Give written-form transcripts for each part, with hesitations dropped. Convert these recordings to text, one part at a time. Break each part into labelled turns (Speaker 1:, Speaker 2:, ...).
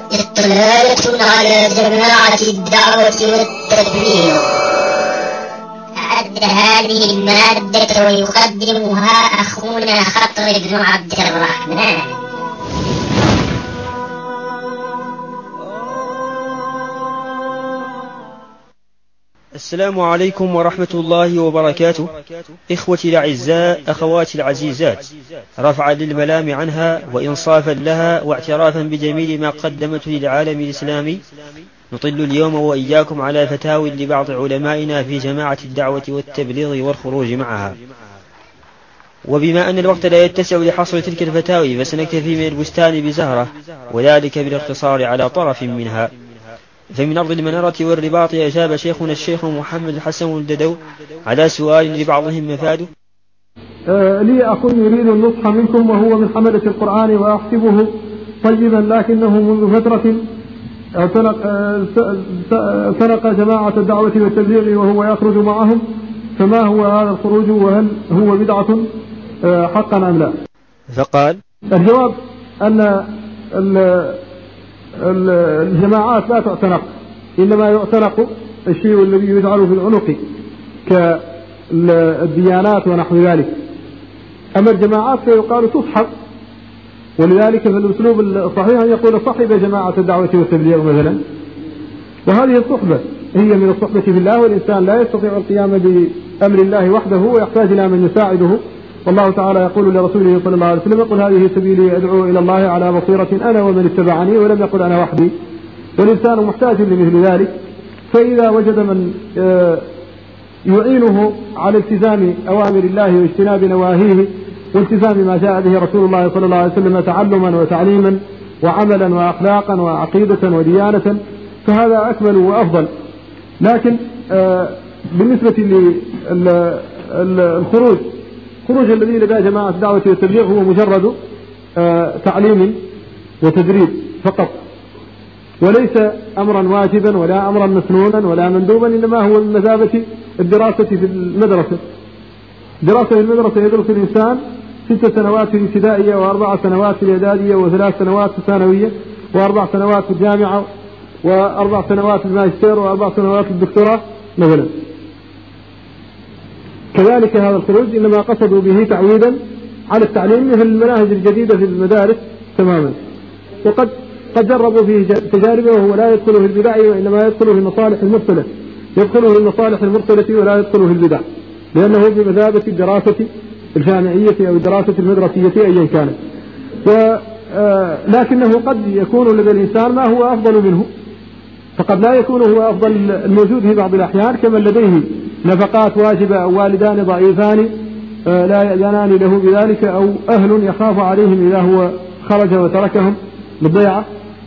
Speaker 1: اطلالة على جماعة الدعوة والتبليغ. أعد هذه المادة ويقدمها أخونا خطر بن عبد الرحمن.
Speaker 2: السلام عليكم ورحمة الله وبركاته. إخوتي الأعزاء، أخواتي العزيزات، رفعا للملام عنها وإنصافا لها واعترافا بجميل ما قدمته للعالم الإسلامي، نطل اليوم وإياكم على فتاوى لبعض علمائنا في جماعة الدعوة والتبليغ والخروج معها. وبما أن الوقت لا يتسع لحصر تلك الفتاوي فسنكتفي من البستان بزهرة، وذلك بالاقتصار على طرف منها. فمن أرض المنارة والرباط أجاب شيخنا الشيخ محمد الحسن الددو على سؤال لبعضهم مفاده:
Speaker 3: لي أخ يريد النصح منكم وهو من حملة القرآن وأحسبه طيبا، لكنه منذ فترة سنق جماعة الدعوة والتبليغ وهو يخرج معهم، فما هو هذا الخروج وهل هو بدعة حقا أم لا؟
Speaker 2: فقال:
Speaker 3: الجواب أن الجماعات لا تعتنق، إنما يعتنق الشيء الذي يجعل في العنق كالديانات ونحو ذلك. أما الجماعات فيقال تصحب، ولذلك في الأسلوب الصحيح أن يقول صحب جماعة الدعوة والتبليغ مثلا. وهذه الصحبة هي من الصحبة في الله، والإنسان لا يستطيع القيام بأمر الله وحده ويحتاج إلى من يساعده. والله تعالى يقول لرسوله صلى الله عليه وسلم: قل هذه سبيلي أدعو إلى الله على بصيرة أنا ومن اتبعني، ولم يقل أنا وحدي. والإنسان محتاج لمثل ذلك، فإذا وجد من يعينه على التزام أوامر الله واجتناب نواهيه والتزام ما جاء به رسول الله صلى الله عليه وسلم تعلما وتعليما وعملا وأخلاقا وعقيدة وديانة، فهذا أكمل وأفضل. لكن بالنسبة للخروج، خروج الذي لدى جماعة الدعوة والتبليغ هو مجرد تعليم وتدريب فقط، وليس أمرا واجبا ولا أمرا مسنونا ولا مندوبا، إنما هو من مثابة الدراسة في المدرسة. دراسة في المدرسة يدرس الإنسان 6 سنوات في الابتدائية، و4 سنوات في الإعدادية، و3 سنوات في الثانوية، و4 سنوات في الجامعة، و4 سنوات في الماجستير، و4 سنوات في الدكتوراه مثلا. كذلك هذا الخروج إنما قصدوا به تعويدا على التعليم مثل المناهج الجديدة في المدارس تماما. وقد جربوا فيه تجاربه، وهو لا يدخل في البدع وإنما يدخل في المصالح المرسلة، يدخل في المصالح المرسلة ولا يدخل في البدع، لأنه بمثابة الدراسة الجامعية أو الدراسة المدرسية أيا كانت. لكنه قد يكون لدى الإنسان ما هو أفضل منه، فقد لا يكون هو أفضل الموجود في بعض الأحيان، كمن لديه نفقات واجبة أو والدان ضعيفان لا يأذنان له بذلك، أو أهل يخاف عليهم إذا هو خرج وتركهم للضيعة.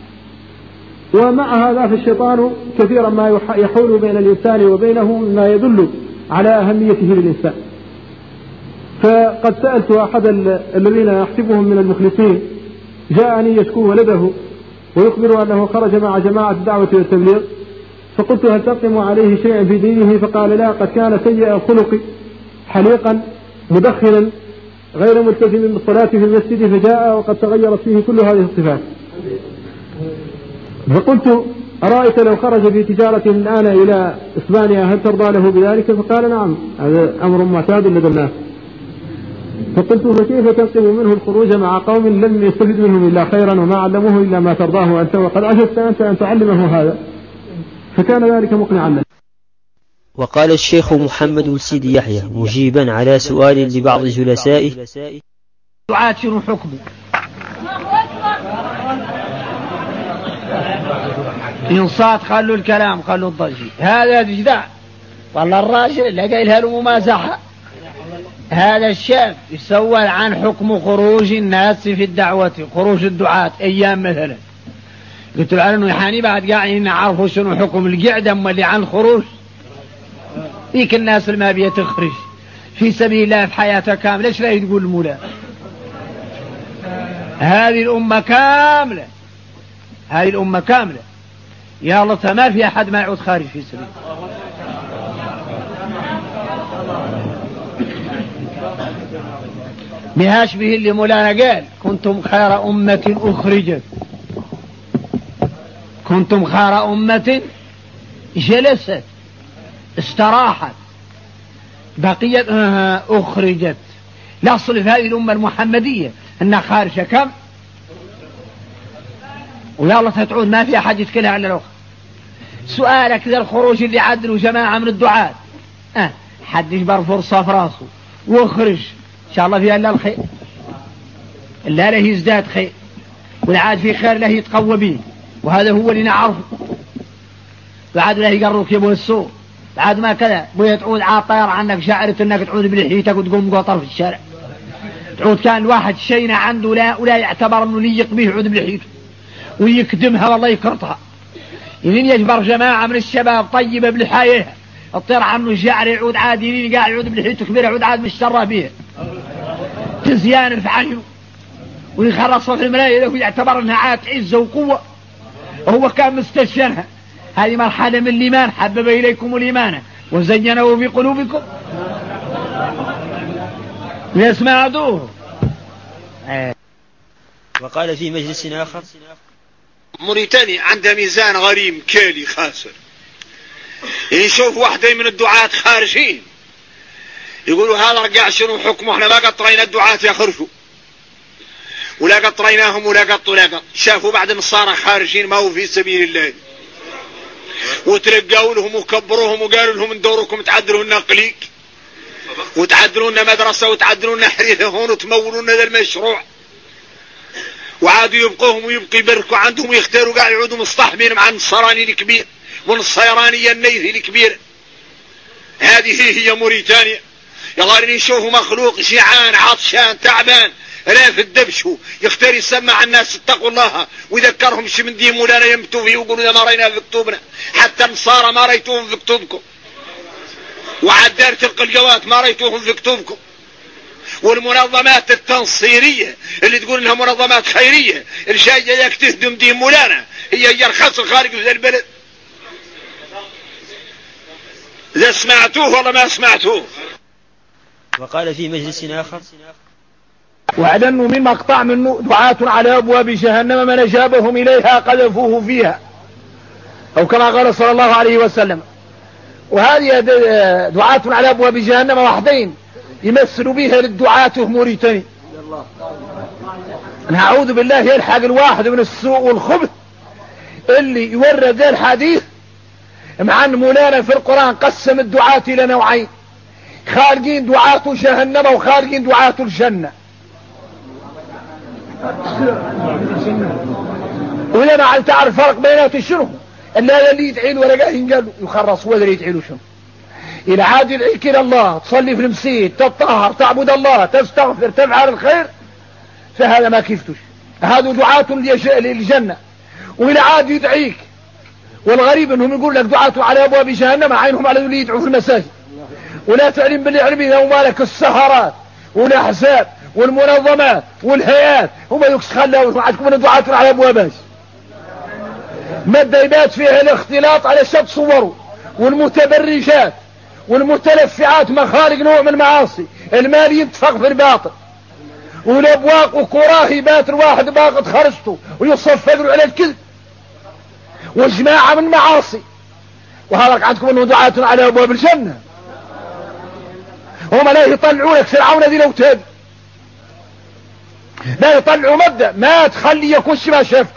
Speaker 3: ومع هذا فالشيطان كثيرا ما يحول بين الإنسان وبينه مما يدل على أهميته للإنسان. فقد سألت أحد الذين يحسبهم من المخلصين، جاءني يشكو ولده ويخبر أنه خرج مع جماعة الدعوة والتبليغ، فقلت: هل تقم عليه شيئا في دينه؟ فقال: لا، قد كان سيء الخلق حليقا مدخنا غير ملتزم بالصلاة في المسجد، فجاء وقد تغيرت فيه كل هذه الصفات. فقلت: أرأيت لو خرج في تجارة من الآن إلى إسبانيا هل ترضى له بذلك؟ فقال: نعم، هذا أمر معتاد لدى الناس. فقلت: فكيف تنقم منه الخروج مع قوم لم يستفد منهم إلا خيرا وما علموه إلا ما ترضاه أنت، وقد عجزت أنت أن تعلمه هذا؟ فكان ذلك مقنعا له.
Speaker 2: وقال الشيخ محمد السيدي يحيى مجيبا على سؤال لبعض جلسائه:
Speaker 4: دعاة شنو حكمه؟ إنصات، خلوا الكلام، خلوا الضجي، هذا جدع. والله الراجل اللي قايلها له ممازحة. هذا الشاب يسول عن حكم خروج الناس في الدعوة، خروج الدعاة أيام مثلا. قلت له: أنه يحاني بعد قاعدين نعرفوا شنو حكم القعدة أما اللي عن الخروج. ذيك الناس اللي ما بيتخرج في سبيل الله في حياتها كاملة، ليش لا تقول المولى؟ هذه الأمة كاملة، هذه الأمة كاملة يا الله ما في أحد ما يعود خارج في سبيل. مهاش به اللي مولانا قال: كنتم خير أمة أخرجت كنتم خير أمة جلست استراحت بقيت أخرجت. الأصل في هذه الأمة المحمدية أنها خارجة كم، ويلا تعود ما في أحد يتكلها على الأخر. سؤالك ذا الخروج اللي عدلوا جماعة من الدعاة حد يجبر فرصة في راسه واخرج إن شاء الله فيها إلا الخير، إلا له يزداد خير، والعاد في خير له يتقوى به، وهذا هو اللي نعرفه. بعد له يقرك يبوه السوق، بعد ما كذا بويه تعود عاطير عنك شعرت انك تعود بلحيتك وتقوم قطر في الشارع. تعود كان الواحد شينا عنده ولا يعتبر انه ليق به يعود بلحيته ويكدمها والله يكرطها. يمين يجبر جماعة من الشباب طيبة بلحايها الطير عنه الشعر يعود عاد يمين قاعد يعود بلحيته كبيرة يعود عاد مشترى بيها تزيان في عينه ويخرصها في المراية ويعتبر انها عاد عزة وقوة وهو كان مستشفنها. هذه مرحلة من الإيمان، حبب إليكم الإيمان وزينه في قلوبكم يسمعوه.
Speaker 2: وقال في مجلس آخر:
Speaker 5: موريتانيا عندها ميزان غريم كالي خاسر. يشوف واحدة من الدعاة خارجين يقولوا هذا رجع شنو حكمه، احنا ما قطرينا الدعاة يخرجوا ولا قطريناهم ولا قطوا لا قط. شافوا بعد النصارى خارجين ما هو في سبيل الله وترقوا لهم وكبروهم وقالوا لهم ندوركم تعدلوا لنا قليق وتعدلوا لنا مدرسة وتعدلوا لنا حريثة هون وتمولوا لنا ذا المشروع، وعادوا يبقوهم ويبقي بركوا عندهم ويختاروا قاعد يعودوا مصطحبين مع النصراني الكبير والنصيرانية النيثي الكبير. هذه هي موريتانيا. يلا نشوفوا مخلوق جيعان عطشان تعبان راف الدبشو يختار يسمع الناس اتقوا الله ويذكرهم شي من دين مولانا يمتوا فيه ويقولوا ما رأينا في كتبنا، حتى النصارى ما رأيتوهم في كتبكم، وعاد دار تلقى الجوات ما رأيتوهم في كتبكم، والمنظمات التنصيرية اللي تقول انها منظمات خيرية الجاية ياك تهدم دين مولانا هي يرخص الخارج في البلد. إذا سمعتوه ولا ما سمعتوه.
Speaker 2: وقال في مجلس آخر:
Speaker 6: واعلنوا من مقطع منه دعاة على أبواب جهنم من أجابهم إليها قذفوه فيها، أو كما قال صلى الله عليه وسلم. وهذه دعاة على أبواب جهنم وحدين يمثلوا بها للدعاة موريتاني. نعوذ بالله يلحق الواحد من السوء والخبث اللي يورد ذا الحديث مع أن مولانا في القرآن قسم الدعاة إلى نوعين: خارجين دعاة جهنم وخارجين دعاة الجنة. ولما عم تعرف الفرق بينات شنو؟ اللي يدعي له ولا قاعد قال يخرص هو اللي يدعي له شنو؟ إلى عاد يدعيك إلى الله، تصلي في المسجد، تطهر، تعبد الله، تستغفر، تفعل الخير، فهذا ما كيفتوش، هذا دعاة للجنة. وإلى عاد يدعيك، والغريب انهم يقول لك دعاة على ابواب جهنم عينهم على اللي يدعوا في المساجد، ولا تعلم باللي علمين هم مالك السهرات والاحزاب والمنظمات والهيئات هم يكس خلاهم عندكم من دعاة على ابوابها مدينات فيها الاختلاط على شد صوره والمتبرجات والمتلفعات مخارج نوع من المعاصي، المال ينتفق في الباطل، والابواق وكراهبات الواحد باقط خرجته ويصفقوا على الكذب وجماعة من معاصي. وهذا عندكم انه دعاة على ابواب الجنة، هم لا يطلعونك فرعون ذي الاوتاد، لا يطلعوا مبدأ ما تخلي يكونش ما شافته،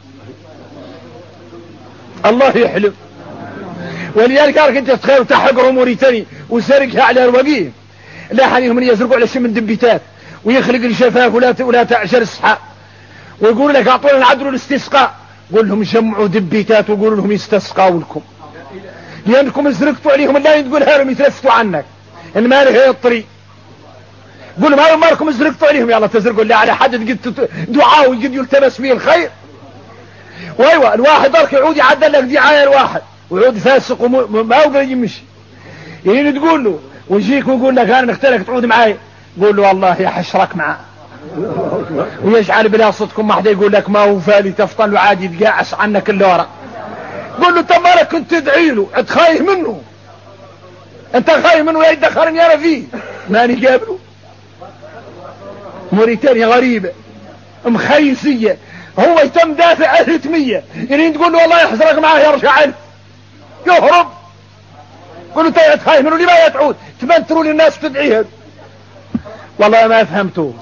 Speaker 6: الله يحلم. ولذلك قالك انت تخيل تحقروا موريتاني وسرقها على الوقيم، لا حاليهم من يسرقوا على شي من دبيتات ويخلق الشفاف ولا تعشر السحاب، ويقول لك اعطونا العدل الاستسقاء، قول لهم جمعوا دبيتات وقولوا لهم يستسقوا لكم، لانكم سرقتوا عليهم لا تقولها لهم يتلفتوا عنك ان ما له الطريق، قول لهم ما لكم سرقتوا عليهم يلا تسرقوا اللي على حد قد دعاء وقد يلتمس فيه الخير. وايوه الواحد ضرك يعود يعدل لك دعايه الواحد ويعود فاسق وما هو قادر يمشي، يعني تقول له ويجيك ويقول لك انا نختارك تعود معي، قول له والله يا حشرك معاه، ويجعل بلا صدكم ما حدا يقول لك ما هو فالي تفطن وعادي يتقاعس عنك اللورة، قول له انت مالك كنت تدعي له انت خايف منه، انت خايف منه لا يدخلني انا فيه ماني قابله. موريتانيا غريبة مخيسية هو يتم دافع 1100 يعني تقول له والله يحزرك معاه يرجع عنه يهرب. قلوا انت خايف منه لما تعود تمنتروا للناس تدعيها. والله ما فهمتوا.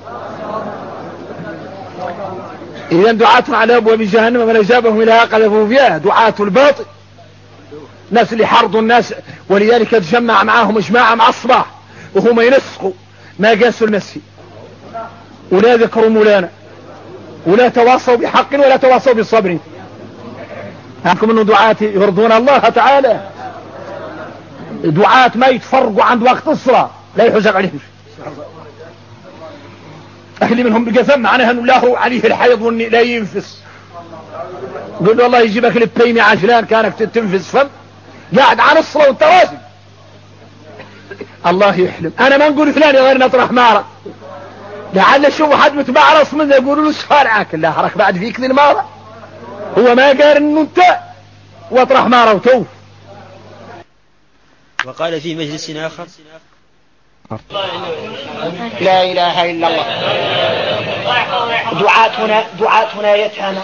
Speaker 6: إذا دعاة على أبواب جهنم من أجابهم إليها قذفوا فيها دعاة الباطل، ناس اللي حرضوا الناس. ولذلك تجمع معاهم اجماع مع الصباح وهم ينسقوا ما قاسوا المسي ولا ذكروا مولانا ولا تواصوا بحق ولا تواصوا بالصبر. هاكم انه دعاة يرضون الله تعالى، دعاة ما يتفرقوا عند وقت الصلاة لا يحزق عليهم. أهل منهم بقسم معناها أنه له عليه الحيض لا ينفس. قل له الله يجيبك للبيمي عجلان كانك تنفس فم قاعد عن الصلاة وانت واجب. الله يحلم. أنا ما نقول فلان غير نطرح مارة لعل شوف حد متبعرص منه يقولوا له سفارعك لا حرك بعد فيك ذي المارة. هو ما قال انه انت واطرح مارة وتوف.
Speaker 2: وقال في مجلس آخر
Speaker 7: لا إله إلا الله. دعاة هنا يتهنى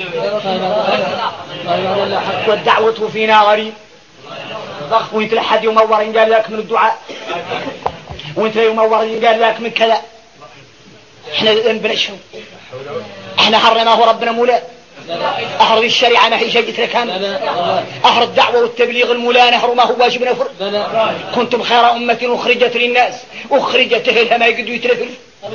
Speaker 7: والدعوة فينا غريب. وانت لحد يمورين قال لك من الدعاء وانت يمورين قال لك من كذا. احنا بنشهر احنا حرناه ربنا مولا. أهر الشريعة ما هي شيء لكان أهر الدعوة والتبليغ المولا نهر ما هو واجب نفر. كنتم خير أمة أخرجت للناس أخرجت لها ما يقدوا يترفل.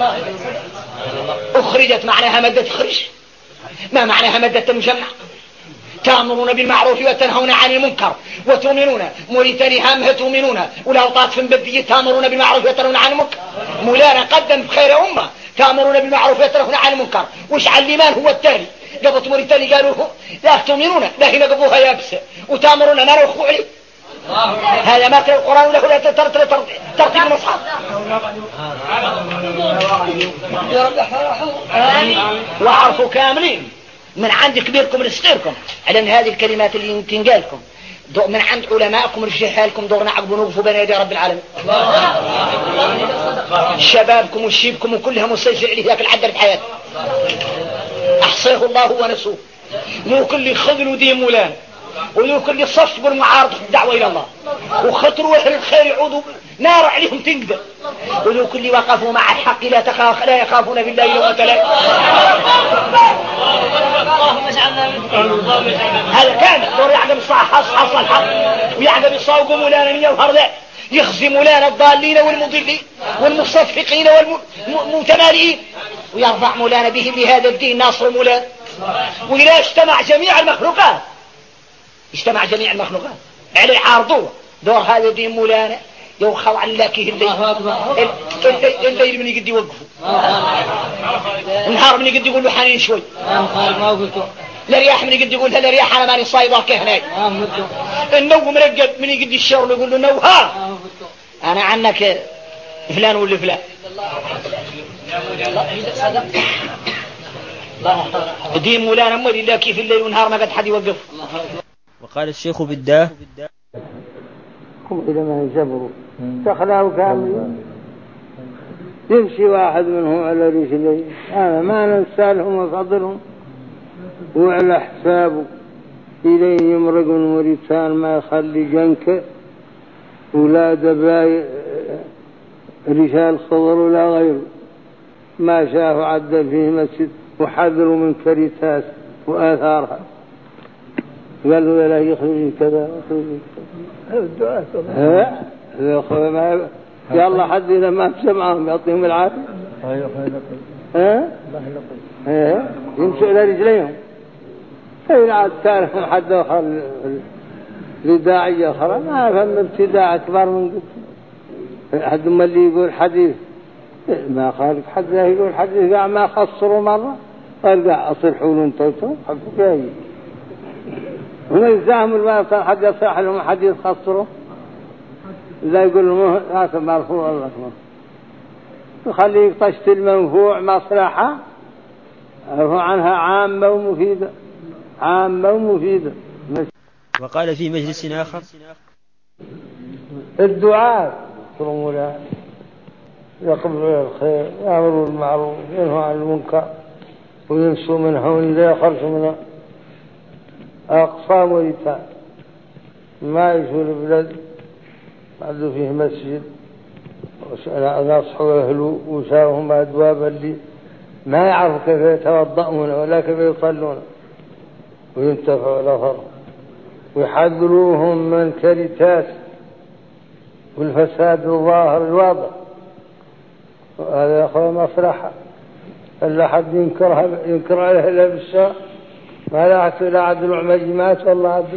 Speaker 7: أخرجت معناها مادة تخرج ما معناها مادة مجمع. تأمرون بالمعروف وتنهون عن المنكر وتؤمنون موريتاني هامها تؤمنون ولا طاط في بدية تأمرون بالمعروف وتنهون عن المنكر. مولانا قدم خير أمة تأمرون بالمعروف وتنهون عن المنكر. وش على الإيمان هو التالي قبط موريتاني قالوا لا تؤمنون لا هنا قبوها يابسة وتأمرون ما نوخوا عليه. هذا ما ترى القرآن له لا ترتيب المصحف. وعرفوا كاملين من عند كبيركم لصغيركم على ان هذه الكلمات اللي تنقالكم من عند علمائكم رجالكم دورنا عقبوا نوقفوا بين يدي رب العالمين. شبابكم وشيبكم وكلهم مسجل عليه ذاك العدل بحياته احصيه الله ونسوه. مو كل خذلوا دين مولانا وذو كل صف بالمعارضة الدعوة إلى الله وخطروا أهل الخير يعودوا نار عليهم تنقدر. وذو كل وقفوا مع الحق لا يخافون بالله لومة لائم. هذا كان دور يعقب الصح حصل الحق ويعقب الصاوق مولانا من يظهر ذا يخزي مولانا الضالين والمضلين والمصفقين والمتمالئين ويرفع مولانا بهم لهذا الدين ناصر مولانا. وإذا اجتمع جميع المخلوقات على عارضوه دور هذا الدين مولانا يوخوا على لاكيه الليل من يقد يوقفوا النهار من يقد يقول له حنين شوي الرياح من يقد يقول هلا رياح انا ماني صايدك هناك. النوم مرقد من يقد الشغل يقول له نوها انا عنك فلان ولا فلان. دين مولانا مولي الله كيف الليل والنهار ما قد حد يوقف.
Speaker 2: وقال الشيخ بالداه
Speaker 8: هم إلى ما يجبروا تخلاه كامل يمشي واحد منهم على رجليه هذا ما ننسى لهم وفضلهم وعلى حسابه إليه يمرق الموريتان ما يخلي جنك ولا دباي رجال خضر ولا غيره ما شافوا عدل فيه مسجد وحذروا من كريتاس وآثارها قالوا لا يخرج كذا الدعاء يلا حد إذا ما سمعهم يعطيهم العافية يمشوا إلى رجليهم عاد تعرفهم حد آخر لداعي آخر ما فهم ابتداع أكبر من قد حد ما اللي يقول حديث ما خالف حد لا يقول حديث قاع ما خسروا مرة قال قاع أصلحوا لهم توتهم حقوا جاي هنا يزاهم الواقع حد يصح لهم حد يتخسره لا يقول لهم هذا مرفوع الله يخليك طشت المنفوع مصلحة أرفع عنها عامة ومفيدة.
Speaker 2: وقال في مجلس آخر
Speaker 8: الدعاء يكرموا له يقبلوا الخير يأمروا بالمعروف ينهوا عن المنكر ويمشوا من هون لا يخرجوا من أقصى موريتان، ما يجوا البلد عدوا فيه مسجد نصحوا أهله وشاوهم أدواب اللي ما يعرفوا كيف يتوضؤون ولا كيف يصلون وينتفعوا الأثر، ويحذروهم من كريتات والفساد الظاهر الواضح. وهذا يا أخوة مصلحة، فلا حد ينكر عليه إلا بالشرع، ما لا حتى لا عدل عمجمات والله عدل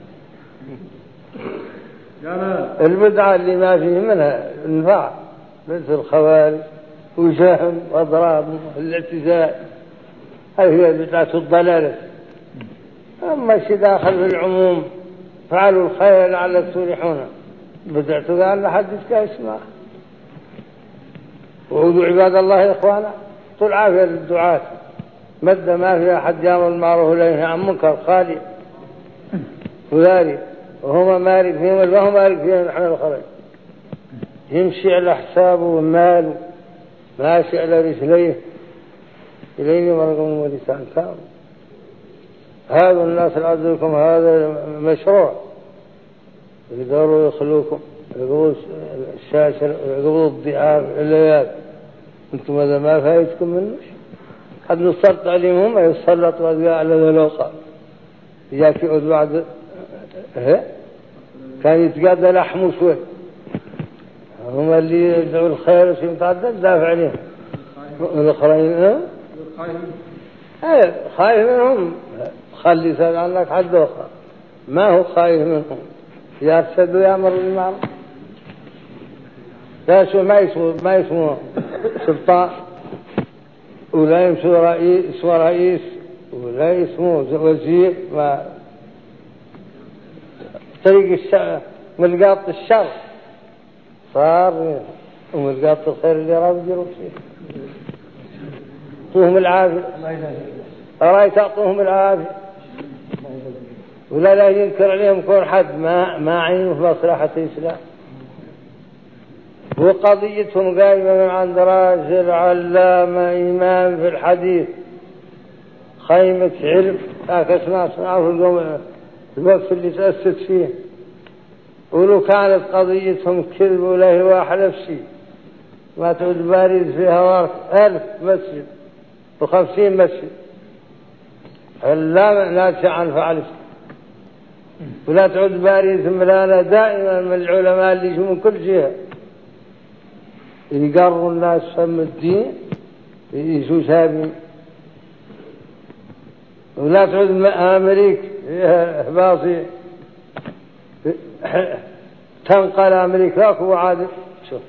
Speaker 8: البدعة اللي ما فيه منها انفع، مثل الخوارج وجهم وأضراب الاعتزال، هذه هي بدعة الضلالة. أما شيء داخل في العموم فعلوا الخير لعلك تفلحون، بدعته قال لحد اسمه. وعودوا عباد الله يا إخوانا، طول عافية للدعاة، مدى ما في أحد يامر المعروف ولا ينهى عن منكر خالي وذلك، وهما مالك فيهم وهم مالك فيهم نحن الخرج، يمشي على حسابه وماله، ماشي على رجليه إليه مرقم ولسان كامل. هذا الناس العزلكم هذا مشروع، يقدروا يخلوكم يقبضوا الشاشة يقبضوا الضعاف الليال، انتم هذا ما فايتكم منه. قد نصرت عليهم يسلط على ذلوقا ياك يعود بعد كان يتقادى لحمه شوي، هم اللي يدعوا الخير وشي متعدد دافع عليهم الآخرين خايف منهم، خلي سأل عنك حد أخر ما هو خايف منهم، يرشد ويأمر بالمعروف. لا شو ما يسمو سلطان ولا يمشي رئيس ولا يسمو وزير، ما طريق ملقاط الشر صار وملقاط الخير اللي رجلوا فيه. أعطوهم العافية، أرأيت أعطوهم العافية ولا لا ينكر عليهم كون حد ما عينوا في مصلحة الإسلام. وقضيتهم قائمة من عند راجل علامة إمام في الحديث، خيمة علم اسمع في الوقت اللي تأسس فيه. ولو كانت قضيتهم كذب ولا هي واحد نفسي ما تعود بارز فيها وارث 1000 مسجد و50 مسجد لا تشعن فعلت، ولا تعود بارز ملالة دائما من العلماء اللي يجوا من كل جهة يقروا الناس فهم الدين يجوا شابين. ولا تعود أمريكا باصي تنقل أمريكا وعاد شوف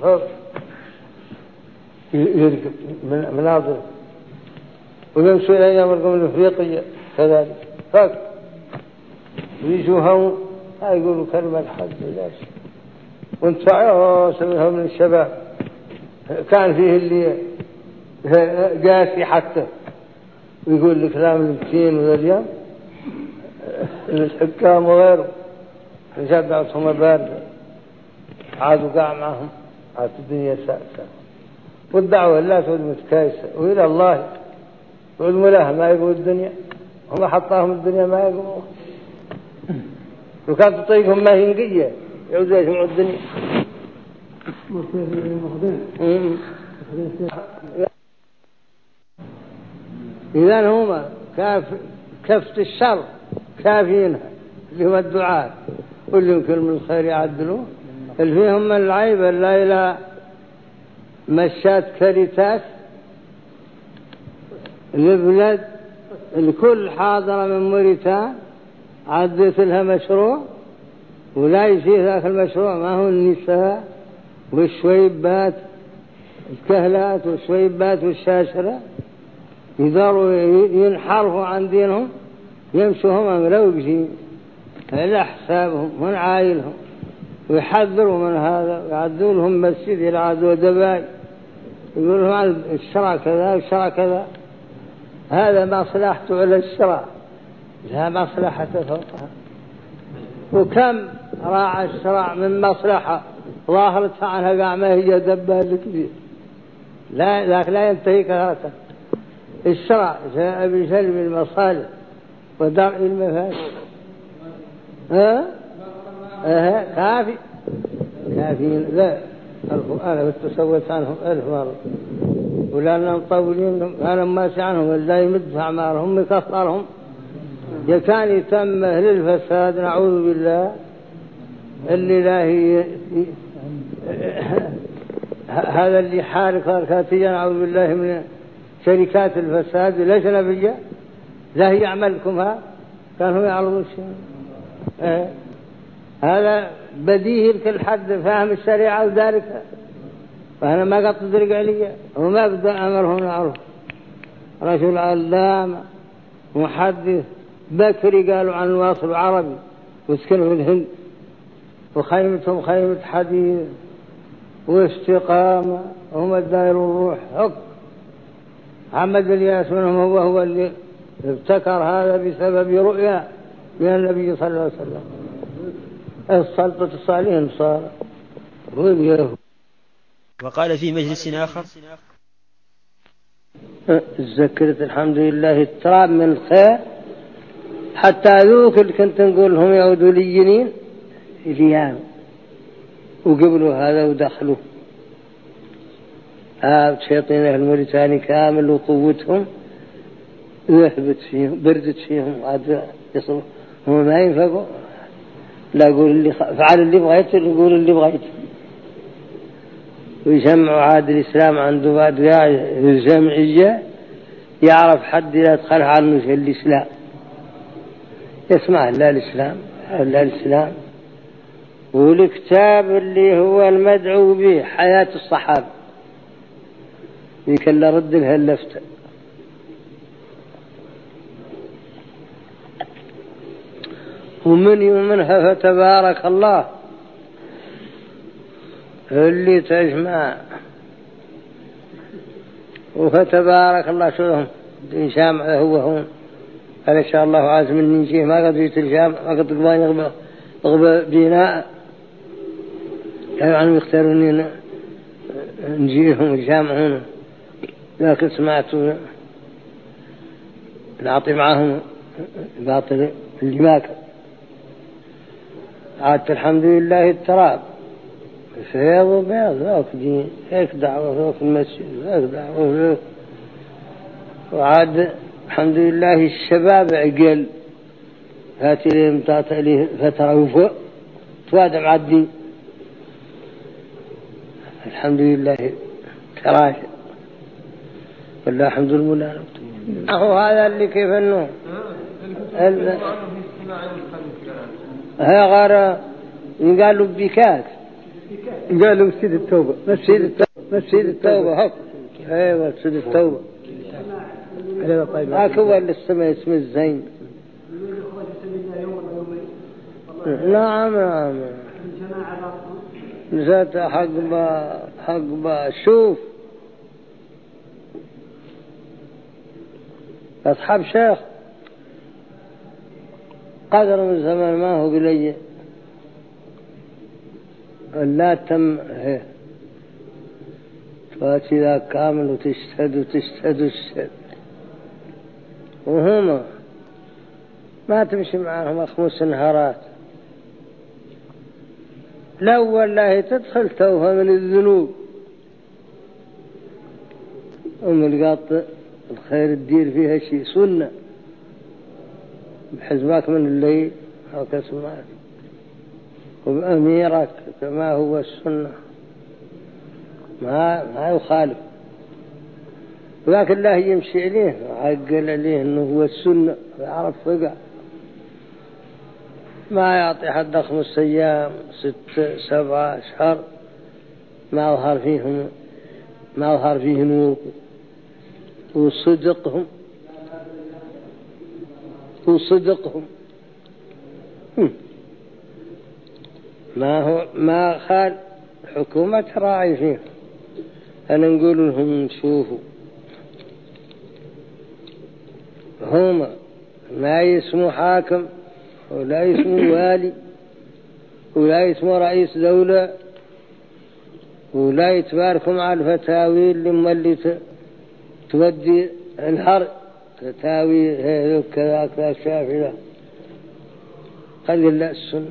Speaker 8: يركب مناظر ويمشوا إلى أيام الأفريقية كذلك فك ويجوا هم يقولوا كلمة الحج ولا شيء. وانتفعوا سمعهم من الشباب، كان فيه اللي قاسي حتى ويقول الكلام المتين وذا اليوم الحكام وغيره جدعتهم باردة عادوا قاع معهم، عادت الدنيا سائسة. والدعوة لا تعود متكايسة، وإلى الله تعود ملاها ما يقول الدنيا، هم حطاهم الدنيا ما يقولوا. لو كانت تطيقهم ما هي نقية يعودوا يجمعوا الدنيا. إذن هما كفت الشر كافينها اللي هو الدعاء، واللي يمكن من الخير يعدلوه، اللي فيهم من العيب لا إلى مشات كريتات البلد الكل حاضرة من موريتان عدت لها مشروع، ولا يشيء ذاك المشروع ما هو النساء والشويبات الكهلات والشويبات والشاشرة يداروا ينحرفوا عن دينهم، يمشوا هم ملوجين على حسابهم من عائلهم، ويحذروا من هذا ويعدوا لهم مسجد يلعادوا دباي يقولوا عن الشرع كذا والشرع كذا. هذا مصلحته على الشرع لا مصلحة فوقها. وكم راعى الشرع من مصلحة ظاهرتها عنها قاع ما هي دبها الكبير لا ينتهي كثرته. الشرع جاء بجلب المصالح ودرء المفاسد. كافي لا القرآن بتسوت عنهم 1000 مرة، ولأنهم طولين أنا ماشي عنهم لا يمد في أعمارهم يكسرهم كان يتم للفساد نعوذ بالله اللي لا هي هذا اللي حارك الكاتية نعوذ بالله من شركات الفساد ليش نبيه لا هي يعملكمها كانوا يعرضون شيء. هذا بديهي لكل حد فاهم الشريعة وذلك، فأنا ما قد تدرق علي وما بدأ أمرهم معروف. رجل علامة محدث بكري قالوا عن الواصل العربي وسكنوا في الهند وخيمتهم خيمة حديث واستقامة هم الدائر الروح حق. محمد الياس منهم هو اللي ابتكر هذا بسبب رؤيا من النبي صلى الله عليه وسلم. السلطة الصالحين صار
Speaker 2: وقال في مجلس آخر
Speaker 8: ذكرت الحمد لله التراب من الخير حتى ذوك اللي كنت نقول هم يعودوا لينين اليام وقبلوا هذا ودخلوا شيطين الموريتاني كامل وقوتهم يهبط فيهم بردت فيهم عاد يصلوا هم ما ينفقوا لا يقول اللي فعل اللي بغيته يقول اللي بغيته ويجمعوا عاد الإسلام عنده بعد الجمعية يعرف حد لا يدخل عنه في الإسلام يسمع لا الإسلام لا الإسلام. والكتاب اللي هو المدعو به حياة الصحابة يكلا رد لها اللفتة ومن يومنها فتبارك الله اللي تجمع وفتبارك الله شوهم جامع هو هون قال إن شاء الله عازم النجيه ما قد جيت الجامع ما قد قباني غبى بناء يعني يختاروني نجيهم الجامع هنا لكن سمعتوا نعطي معهم باطل اللي ما كان عادت الحمد لله التراب فيض وبيض ذاك دين هيك دعوة ذاك المسجد ذاك دعوة ذاك وعاد الحمد لله الشباب عقل هاتي لهم تعطي لي فترة وفوق توادع مع الدين الحمد لله تراجع والله الحمد لله. أهو هذا اللي كيف أنه هي غارة قالوا بكاك قالوا مسجد التوبة مسجد التوبة هك ايوه مسجد التوبة هاك هو اللي السماء اسم الزين. نعم نزات حق با شوف أصحاب شيخ قدر من زمان ما هو قليل لا تم فاتي ذا كامل وتشتد وهم ما تمشي معهم 5 نهارات لو والله تدخل توها من الذنوب القاطع الخير الدير فيها شيء سنة بحزبك من الليل أو كسمات وبأميرك كما هو السنة ما يخالف ولكن الله يمشي عليه وعقل عليه أنه هو السنة ويعرف فقع ما يعطي حد 5 أيام 6 7 أشهر ما ظهر فيه نور وصدقهم ما خال حكومة راعي فيه. أنا نقول لهم شوفوا هم ما يسموا حاكم ولا يسموا والي ولا يسموا رئيس دولة ولا يتباركوا مع الفتاوي اللي تودي الهر تاوي كذا كذا شافعي قال لا السنة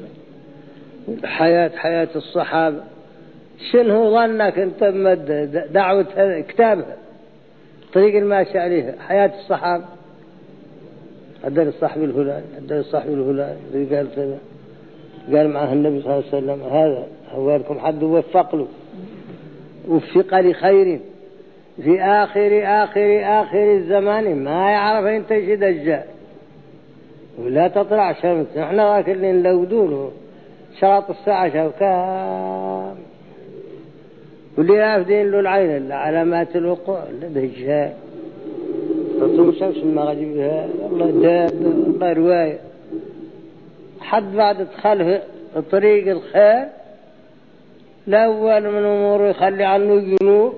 Speaker 8: حياة الصحابة شنو ظنك انت دعوة كتابها طريق الماشي عليها حياة الصحابة حدث الصحابي الفلاني حدث الصحابي الفلاني قال كذا قال معه النبي صلى الله عليه وسلم هذا هو لكم حد وفق له وفق لخير في آخر الزمان ما يعرف ينتشي دجال ولا تطلع شمس نحن ذاك اللي نلودونه شراط الساعة شوكام واللي يافدين له العين إلا علامات الوقوع دجال تطلع الشمس ما غجب بها الله داب الله رواية حد بعد ادخله طريق الخير الأول من أموره يخلي عنه جنوب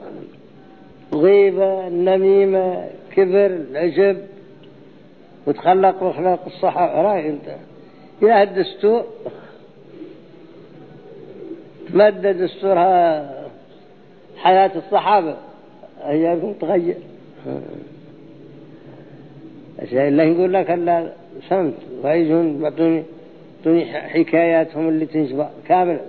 Speaker 8: الغيبة النميمة كبر العجب وتخلق بأخلاق الصحابة رأي انت يا الدستور تمدد دستورها حياة الصحابة أيام تغير الشيء اللي يقول لك ألا سمت ويجون بعطوني حكاياتهم اللي تنشبه كاملة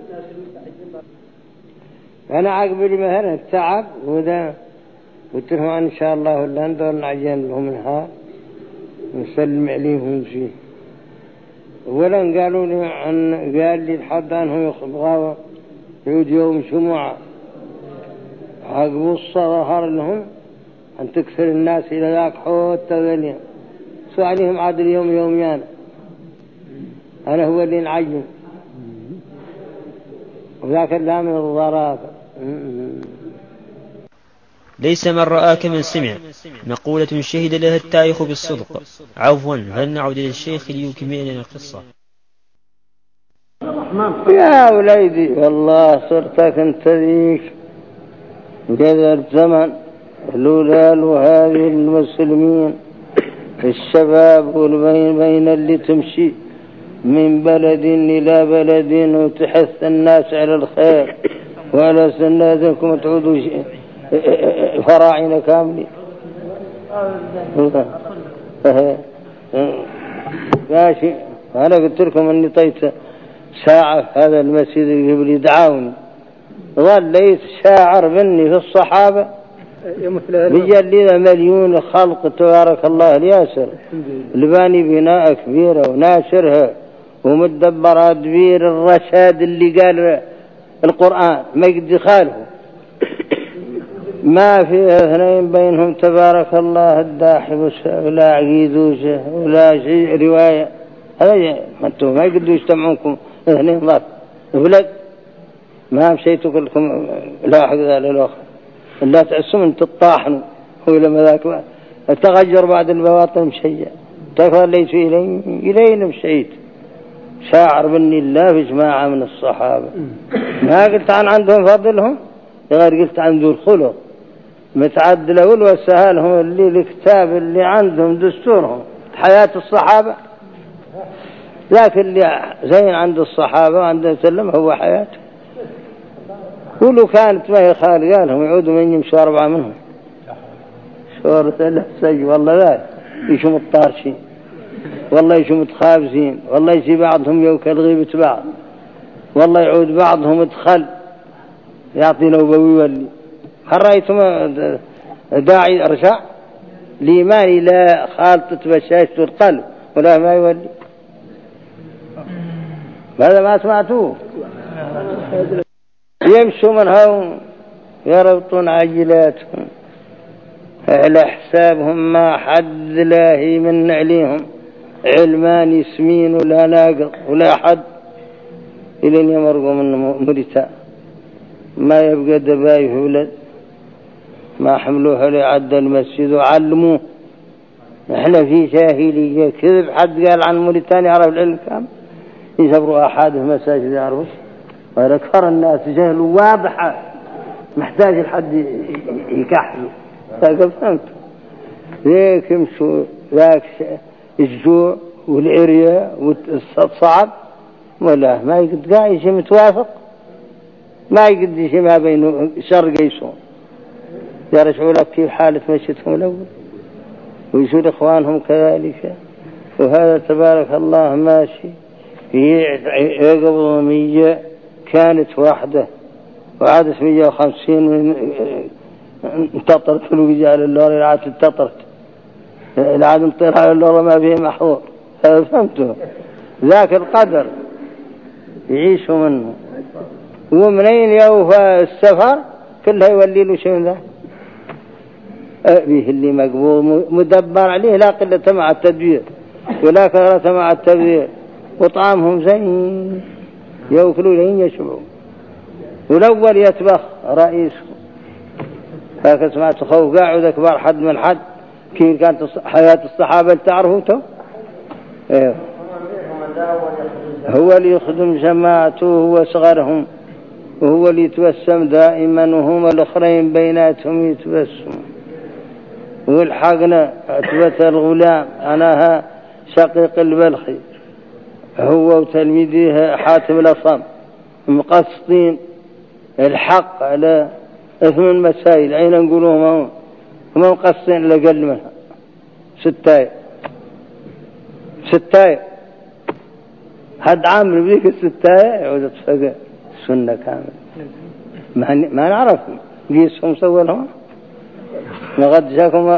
Speaker 8: أنا عقب لي مثلا التعب وده قلت لهم إن شاء الله ولا ندور نعجين لهم منها نسلم عليهم فيه أولا قالوا لي قال لي الحد أنهم يبغوا يعود يوم جمعة عقبوا الظهر لهم أن تكثر الناس إلى ذاك حوت تغليا سؤالهم عاد اليوم يوميان أنا هو اللي نعين وذاك لا من الضراب
Speaker 2: ليس من رآك من سمع مقولة شهد لها التاريخ بالصدق. عفوا فلنعود إلى الشيخ ليكمل لنا القصة.
Speaker 8: يا وليدي والله صرتك انت ذيك قدر الزمن الأولال وهذه المسلمين الشباب والبين بين اللي تمشي من بلد إلى بلد وتحث الناس على الخير وعلى سناتكم تعودوا فراعنة كاملين ماشي. أنا قلت لكم أني طيت ساعة في هذا المسجد اللي يدعوني ظليت شاعر مني في الصحابة بجلد مليون خلق تبارك الله الياسر لباني بناء كبيرة وناشرها ومدبر أدبير الرشاد اللي قال القرآن ما يقدر خالفه ما في اثنين بينهم تبارك الله الداحب ولا عقيدوشه ولا شيء رواية هذا ما انتم ما يقدروا يجتمعونكم اثنين ضد بلد ما مشيتوا كلكم لا حق ذا للأخر لا تعسوا من تطاحنوا ولما ذاك التغجر بعد البواطن مشيع تكفر ليس إلينا مشيت شاعر بني الله في جماعة من الصحابة ما قلت عن عندهم فضلهم غير قلت عن ذو الخلق متعدلة والوسهال هم اللي الكتاب اللي عندهم دستورهم حياة الصحابة ذاك اللي زين عند الصحابة وعند سلم هو حياته ولو كانت ما يخال قالهم يعودوا من يمشوا 4 منهم شور 3 سج والله لا يشوا متطارشين والله يشوا متخابزين والله يجي بعضهم يوكل غيبة بعض والله يعود بعضهم ادخل يعطينا وبوي ولي هل رأيتم داعي أرجع لإيماني لا خالطة بشاشة القلب ولا ما يولي هذا ما سمعتوه يمشوا من هون يربطون عجلاتهم على حسابهم ما حد لاهي من نعليهم علمان يسمين ولا ناقض ولا حد إلين يمرقوا من مريتا ما يبقى دبايف ولد ما حملوها لعد المسجد وعلموه احنا في جاهلية كذب حد قال عن موريتانيا يعرف العلم كامل يسبروا أحد مساجد يعرفوش ويكفر الناس جهلوا واضحة محتاج الحد يكحلوا فهمت ذيك يمشوا ذاك الجوع والعرية والصعب ولا ما يقد قاعد يجي متوافق ما يقد يجي ما بينه شر قيسون يرجعوا لك كيف حالة مشيتهم الأول ويصير إخوانهم كذلك. وهذا تبارك الله ماشي. قبل 100 كانت واحدة وعادت 150 انتطرت الوجال اللوري العاد انتطرت العاد انطير على اللوري ما فيه محظور. فهمتوا ذاك القدر يعيشوا منه. ومنين يوفى السفر كلها يولي له شيء ذا به اللي مقبول مدبر عليه لا قلة مع التدبير ولا كثرة مع التبذير. وطعامهم زين يأكلوا لين يشبعوا. والأول يتبخ رئيسهم. هكذا سمعت خوف قاعد أكبر حد من حد كيف كانت حياة الصحابة تعرفوا ايه. هو اللي يخدم جماعته هو صغرهم وهو اللي يتبسم دائما وهم الأخرين بيناتهم يتبسم. والحقنا أثبت الغلام أنها شقيق البلخي هو وتلميذه حاتم الأصم مقصدين الحق على 8 مسائل. أين نقولهم هم مقصدين لأقل منها 6 حد عامل بذيك 6 يعود تفقى السنة كامل. ما نعرف قيسهم سوى لهم لقد جاكم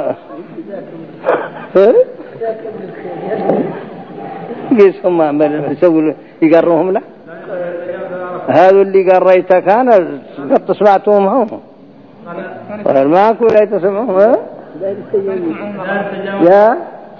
Speaker 8: قيسهم ما يسوي يقروهم لا. هذا اللي قريته كان قد سمعتهم هم ما أقول لا تسمعهم يا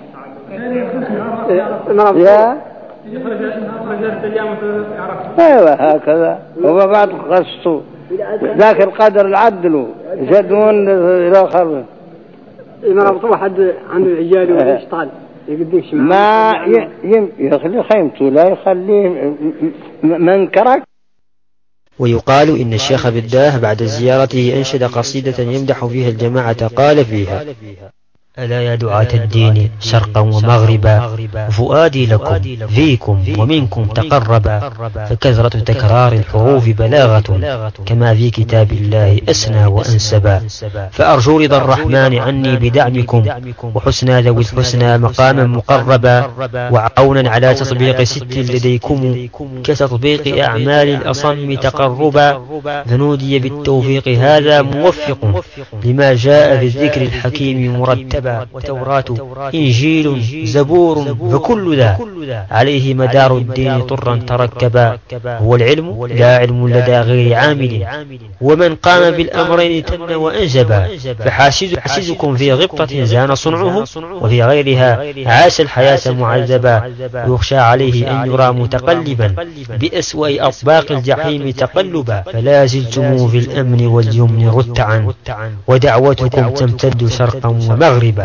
Speaker 8: ايوه هكذا. وبعد قصوا ذاك القدر العدل جدون الى خرج
Speaker 9: ما ربطوا حد عن العجال والاشطال يقديش
Speaker 8: ما يخلي خيمته لا يخليه منكرك.
Speaker 2: ويقال إن الشيخ بالداه بعد زيارته أنشد قصيدة يمدح فيها الجماعة قال فيها: ألا يا دعاة الدين شرقا ومغربا فؤادي لكم فيكم ومنكم تقربا فكثرة تكرار الحروف بلاغة كما في كتاب الله أسنى وأنسبا فأرجو رضا الرحمن عني بدعمكم وحسنى ذوي الحسنى مقاما مقربا وعونا على تطبيق 6 لديكم كتطبيق أعمال الأصم تقربا فنودي بالتوفيق هذا موفق لما جاء في الذكر الحكيم مرتبا وتوراة إنجيل زبور فكل ذا عليه مدار الدين طرا تركبا هو العلم لا علم لدى غير عامل ومن قام بالأمرين تن وأنجبا فحاسزكم في غبطة زان صنعه وفي غيرها عاش الحياة معذبا يخشى عليه أن يرى متقلبا بأسوأ أطباق الجحيم تقلبا فلا زلتم في الأمن واليمن رتعا ودعوتكم تمتد شرقا ومغربا.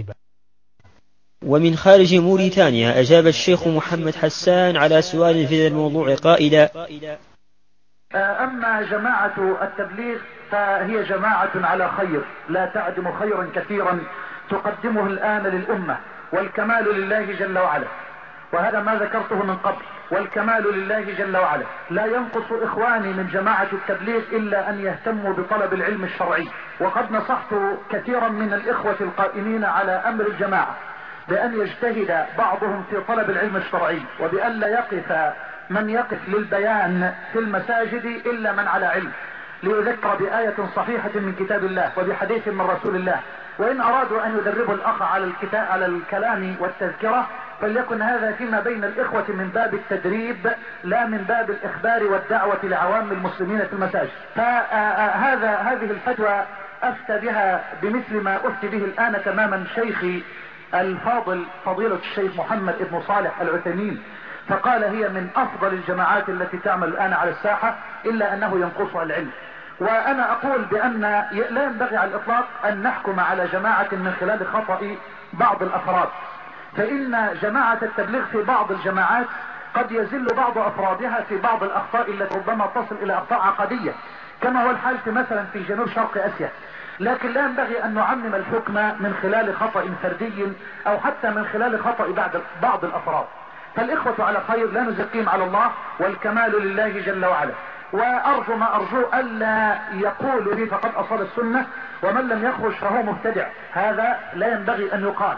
Speaker 2: ومن خارج موريتانيا أجاب الشيخ محمد حسان على سؤال في الموضوع قائلا:
Speaker 10: أما جماعة التبليغ فهي جماعة على خير لا تعدم خيرا كثيرا تقدمه الآن للأمة والكمال لله جل وعلا. وهذا ما ذكرته من قبل والكمال لله جل وعلا. لا ينقص إخواني من جماعة التبليغ إلا أن يهتموا بطلب العلم الشرعي. وقد نصحت كثيرا من الإخوة القائمين على أمر الجماعة بأن يجتهد بعضهم في طلب العلم الشرعي وبأن لا يقف من يقف للبيان في المساجد إلا من على علم ليذكر بآية صحيحة من كتاب الله وبحديث من رسول الله. وإن أرادوا أن يدربوا الأخ على الكلام والتذكرة فليكن هذا فيما بين الإخوة من باب التدريب لا من باب الإخبار والدعوة لعوام المسلمين في المساجد. هذه الفتوى أفتى بها بمثل ما أفتي به الآن تماما شيخي الفاضل فضيلة الشيخ محمد ابن صالح العثيمين، فقال هي من أفضل الجماعات التي تعمل الآن على الساحة إلا أنه ينقصها العلم. وأنا أقول بأن لا ينبغي على الإطلاق أن نحكم على جماعة من خلال خطأ بعض الأفراد، فإن جماعة التبليغ في بعض الجماعات قد يزل بعض أفرادها في بعض الأخطاء التي ربما تصل إلى أخطاء عقدية كما هو الحال مثلا في جنوب شرق آسيا. لكن لا ينبغي أن نعمم الحكم من خلال خطأ فردي أو حتى من خلال خطأ بعض الأفراد. فالإخوة على خير لا نزكيهم على الله والكمال لله جل وعلا. وأرجو ما أرجو ألا يقول لي فقد أصاب السنة ومن لم يخرج فهو مبتدع، هذا لا ينبغي أن يقال.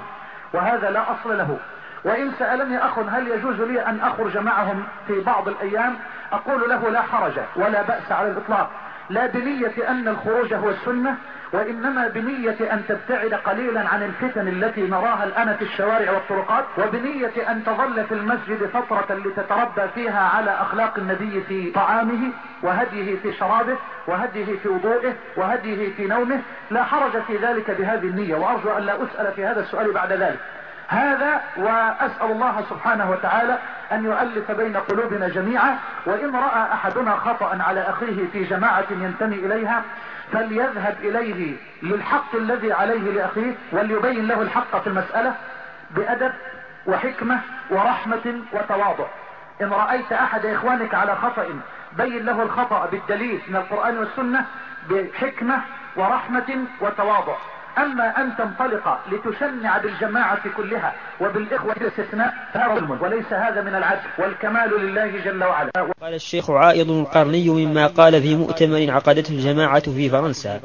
Speaker 10: وهذا لا أصل له. وإن سألني أخ هل يجوز لي أن أخرج معهم في بعض الأيام، أقول له لا حرج ولا بأس على الإطلاق، لا بنية أن الخروج هو السنة، وإنما بنية أن تبتعد قليلا عن الفتن التي نراها الآن في الشوارع والطرقات، وبنية أن تظل في المسجد فترة لتتربى فيها على أخلاق النبي في طعامه وهديه في شرابه وهديه في وضوئه وهديه في نومه. لا حرج في ذلك بهذه النية، وأرجو أن لا أسأل في هذا السؤال بعد ذلك. هذا، وأسأل الله سبحانه وتعالى أن يؤلف بين قلوبنا جميعا. وإن رأى أحدنا خطأ على أخيه في جماعة ينتمي إليها فليذهب إليه للحق الذي عليه لأخيه، وليبين له الحق في المسألة بأدب وحكمة ورحمة وتواضع. إن رأيت أحد إخوانك على خطأ بين له الخطأ بالدليل من القرآن والسنة بحكمة ورحمة وتواضع. أما أن تنطلق لتشنع بالجماعة كلها وبالإخوة بالاستثناء فهذا ظلم، وليس هذا من العدل، والكمال لله جل وعلا.
Speaker 2: قال الشيخ عائض القرني مما قال في مؤتمر عقدته الجماعة في فرنسا: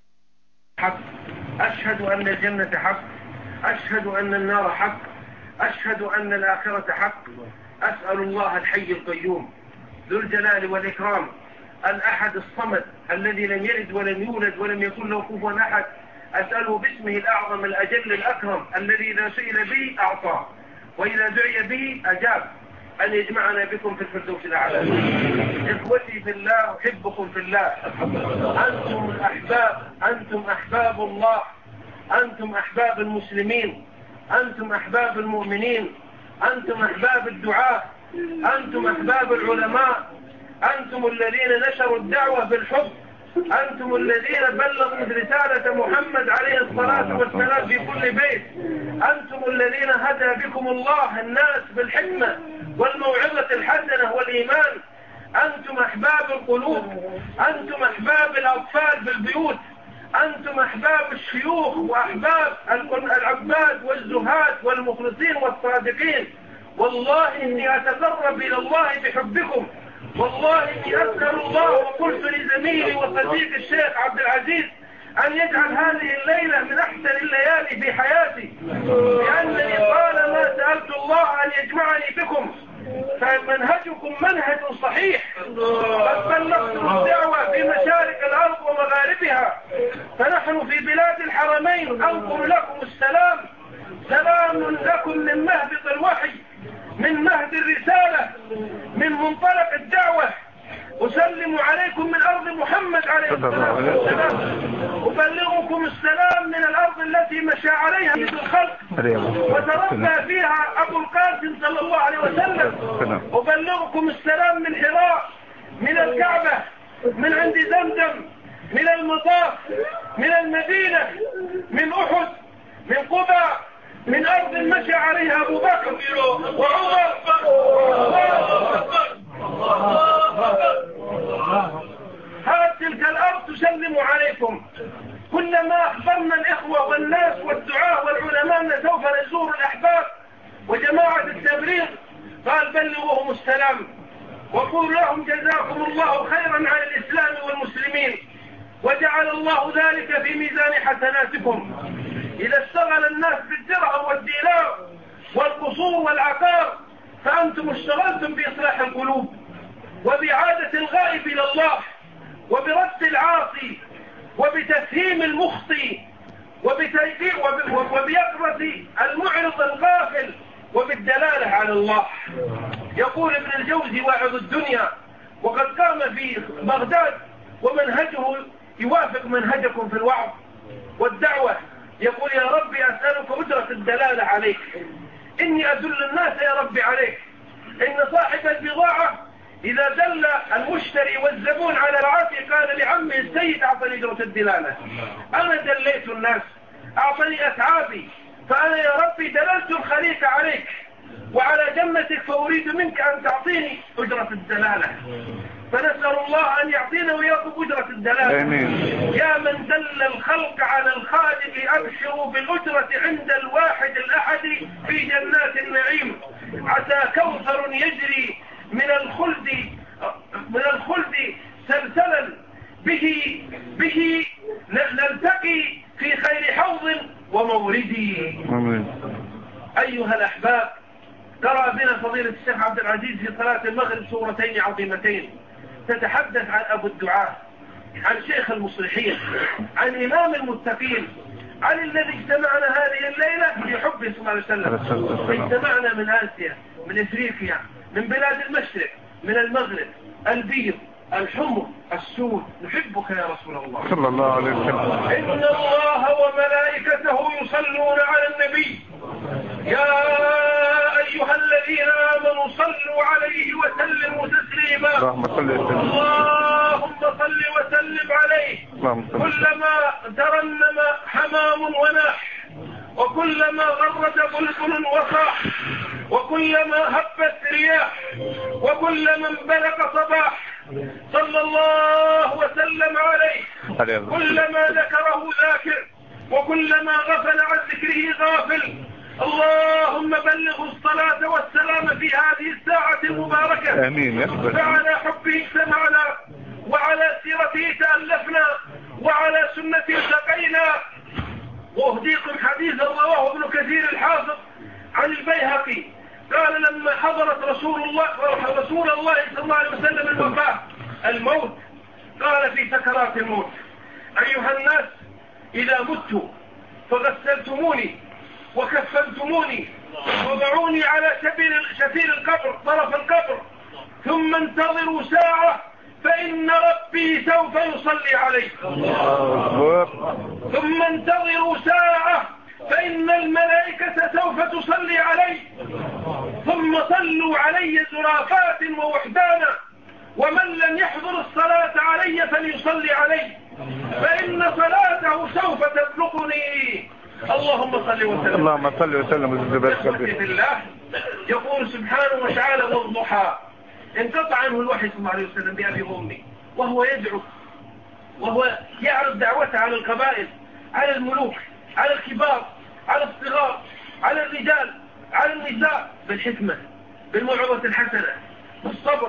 Speaker 11: حق، أشهد أن الجنة حق، أشهد أن النار حق، أشهد أن الآخرة حق. أسأل الله الحي القيوم ذو الجلال والإكرام الأحد الصمد الذي لم يلد ولم يولد ولم يكن له كفوا أحد، أسأله باسمه الأعظم الأجل الأكرم الذي إذا سئل به أعطاه وإذا دعي به أجاب، أن يجمعنا بكم في الفردوس الأعلى. إخوتي في الله، أحبكم في الله. أنتم الأحباب، أنتم أحباب الله، أنتم أحباب المسلمين، أنتم أحباب المؤمنين، أنتم أحباب الدعاء، أنتم أحباب العلماء، أنتم الذين نشروا الدعوة بالحب، أنتم الذين بلغوا رسالة محمد عليه الصلاة والسلام في كل بيت، أنتم الذين هدى بكم الله الناس بالحكمة والموعظة الحسنة والإيمان، أنتم أحباب القلوب، أنتم أحباب الأطفال بالبيوت، أنتم أحباب الشيوخ وأحباب العباد والزهاد والمخلصين والصادقين. والله إني أتقرب إلى الله بحبكم، والله إني أسأل الله، وقلت لزميلي وصديق الشيخ عبد العزيز أن يجعل هذه الليلة من أحسن الليالي في حياتي، لأنني طالما سألت الله أن يجمعني بكم، فمنهجكم منهج صحيح، قد بلغتم الدعوة في مشارق الأرض ومغاربها، فنحن في بلاد الحرمين أنقل لكم السلام، سلام لكم من مهبط الوحي، من مهد الرسالة، من منطلق الدعوة. أسلم عليكم من أرض محمد عليه الصلاة والسلام، أبلغكم السلام من الأرض التي مشى عليها مثل الخلق وتربى فيها أبو القاسم صلى الله عليه وسلم. أبلغكم السلام من حراء، من الكعبة، من عند زمزم، من المطاف، من المدينة، من أحد، من قباء، من أرض مشى عليها أبو بكر وعمر. هذه تلك الأرض تسلم عليكم. كلما أخبرنا الإخوة والناس والدعاء والعلماء أن سوف نزور الأحباب وجماعة التبليغ قال بلغوهم السلام وقولوا لهم جزاكم الله خيرا على الإسلام والمسلمين، وجعل الله ذلك في ميزان حسناتكم. إذا اشتغل الناس بالدرهم والدينار والقصور والعقار، فأنتم اشتغلتم بإصلاح القلوب وبإعادة الغائب إلى الله وبرد العاصي وبتفهيم المخطي وبيقظة المعرض الغافل وبالدلالة على الله. يقول ابن الجوزي واعظ الدنيا وقد قام في بغداد ومنهجه يوافق منهجكم في الوعظ والدعوة، يقول يا ربي أسألك أجرة الدلالة عليك، إني أدل الناس يا ربي عليك، إن صاحب البضاعة إذا دل المشتري والزبون على العاصي قال لعمه السيد أعطني أجرة الدلالة، أنا دليت الناس أعطني أتعابي، فأنا يا ربي دللت الخليقة عليك وعلى جنتك، فأريد منك أن تعطيني أجرة الدلالة. فنسأل الله أن يعطينا وياكم أجرة الدلالة. يا من دل الخلق على الخالق أبشروا بالأجرة عند الواحد الأحد في جنات النعيم، عسى كوثر يجري من الخلد سلسلا به نلتقي في خير حوض وموردي. أيها الأحباب، قرأ بنا فضيلة الشيخ عبد العزيز في صلاة المغرب سورتين عظيمتين تتحدث عن أبو الدعاء، عن شيخ المصلحين، عن إمام المتقين، عن الذي اجتمعنا هذه الليلة بحبه صلى الله عليه وسلم. اجتمعنا من آسيا، من إفريقيا، من بلاد المشرق، من المغرب، البيض، الحمر، السود، نحبك يا رسول الله
Speaker 12: صلى الله عليه وسلم.
Speaker 11: إن الله وملائكته يصلون على النبي يا أيها الذين آمنوا صلوا عليه وسلموا تسليما. اللهم صل وسلم عليه. كلما ترنم حمام وناح، وكلما غرد بلبل وصاح، وكلما هبت رياح، وكلما انبلق صباح، صلى الله وسلم عليه. كلما ذكره ذاكر، وكلما غفل عن ذكره غافل. اللهم بلغ الصلاة والسلام في هذه الساعة المباركة.
Speaker 12: آمين.
Speaker 11: فعلى حبه اجتمعنا، وعلى سيرته تألفنا، وعلى سنته التقينا. وأهديكم حديثا رواه ابن كثير الحافظ عن البيهقي قال لما حضرت رسول الله صلى الله عليه وسلم الوفاة الموت، قال في سكرات الموت: أيها الناس، إذا مت فغسلتموني وكفنتموني وضعوني على شفير القبر، طرف القبر، ثم انتظروا ساعة فإن ربي سوف يصلي عليه. ثم انتظروا ساعة فإن الملائكة سوف تصلي عليه. ثم صلوا علي زرافات ووحدانا، ومن لم يحضر الصلاة علي فليصلي عليه، فإن صلاته سوف تبلغني. اللهم صل وسلم.
Speaker 12: اللهم صل وسلم
Speaker 11: بالله. يقول سبحانه وتعالى: والضحى. انقطع عنه الوحي صلى الله عليه وسلم بأبي وأمي، وهو يدعو، وهو يعرض دعوته على القبائل، على الملوك، على الكبار، على الصغار، على الرجال، على النساء، بالحكمة، بالموعظة الحسنة، بالصبر.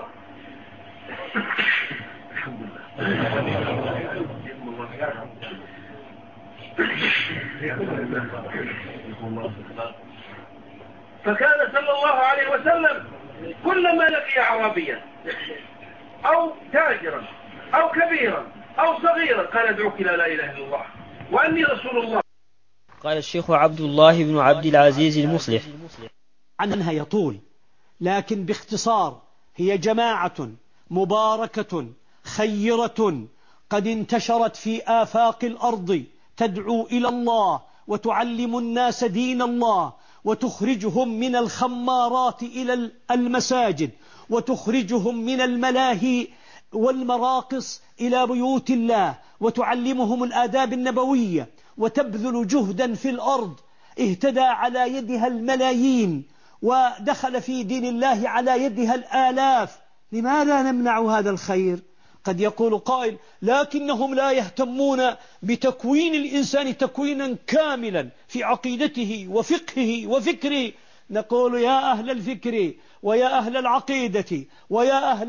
Speaker 11: فكان صلى الله عليه وسلم كلما لقي أعرابيا أو تاجرا أو كبيرا أو صغيرا قال: ادعوك إلى لا إله إلا الله وأني رسول الله.
Speaker 2: قال الشيخ عبد الله بن عبد العزيز المصلح
Speaker 13: عنها يطول، لكن باختصار هي جماعة مباركة خيرة قد انتشرت في آفاق الأرض تدعو إلى الله وتعلم الناس دين الله، وتخرجهم من الخمارات إلى المساجد، وتخرجهم من الملاهي والمراقص إلى بيوت الله، وتعلمهم الآداب النبوية، وتبذل جهدا في الأرض اهتدى على يدها الملايين، ودخل في دين الله على يدها الآلاف. لماذا نمنع هذا الخير؟ قد يقول قائل: لكنهم لا يهتمون بتكوين الإنسان تكوينا كاملا في عقيدته وفقهه وفكره. نقول: يا أهل الفكر ويا أهل العقيدة ويا أهل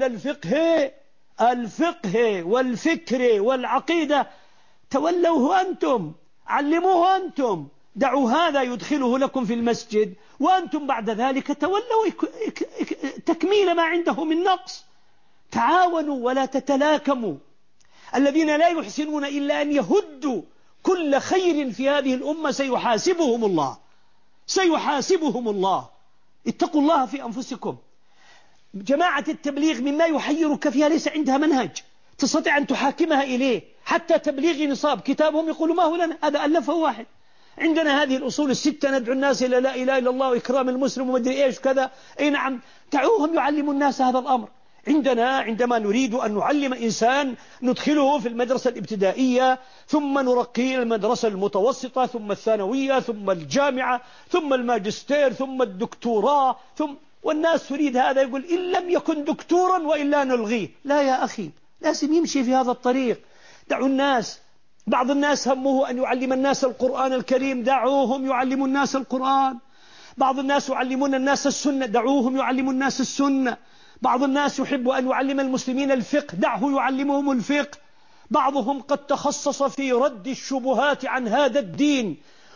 Speaker 13: الفقه والفكر والعقيدة، تولوه أنتم، علموه أنتم، دعوا هذا يدخله لكم في المسجد، وأنتم بعد ذلك تولوا تكميل ما عنده من نقص. تعاونوا ولا تتلاكموا. الذين لا يحسنون إلا أن يهدوا كل خير في هذه الأمة سيحاسبهم الله، سيحاسبهم الله. اتقوا الله في أنفسكم. جماعة التبليغ مما يحيرك فيها ليس عندها منهج تستطيع أن تحاكمها إليه. حتى تبليغ نصاب كتابهم يقولوا ما هو لنا، هذا ألفه واحد. عندنا هذه الأصول الستة: ندعو الناس إلى لا إله إلا الله وإكرام المسلم ومدري إيش كذا. أي نعم، دعوهم يعلموا الناس هذا الأمر. عندما نريد أن نعلم إنسان ندخله في المدرسة الابتدائية، ثم نرقيه المدرسة المتوسطة، ثم الثانوية، ثم الجامعة، ثم الماجستير، ثم الدكتوراه، والناس تريد هذا. يقول: إن لم يكن دكتورا وإلا نلغيه. لا يا أخي، لازم يمشي في هذا الطريق. دعوا الناس. بعض الناس همه أن يعلم الناس القرآن الكريم، دعوهم يعلموا الناس القرآن. بعض الناس يعلمون الناس السنة، دعوهم يعلموا الناس السنة. بعض الناس يحب أن يعلم المسلمين الفقه، دعه يعلمهم الفقه. بعضهم قد تخصص في رد الشبهات عن هذا الدين،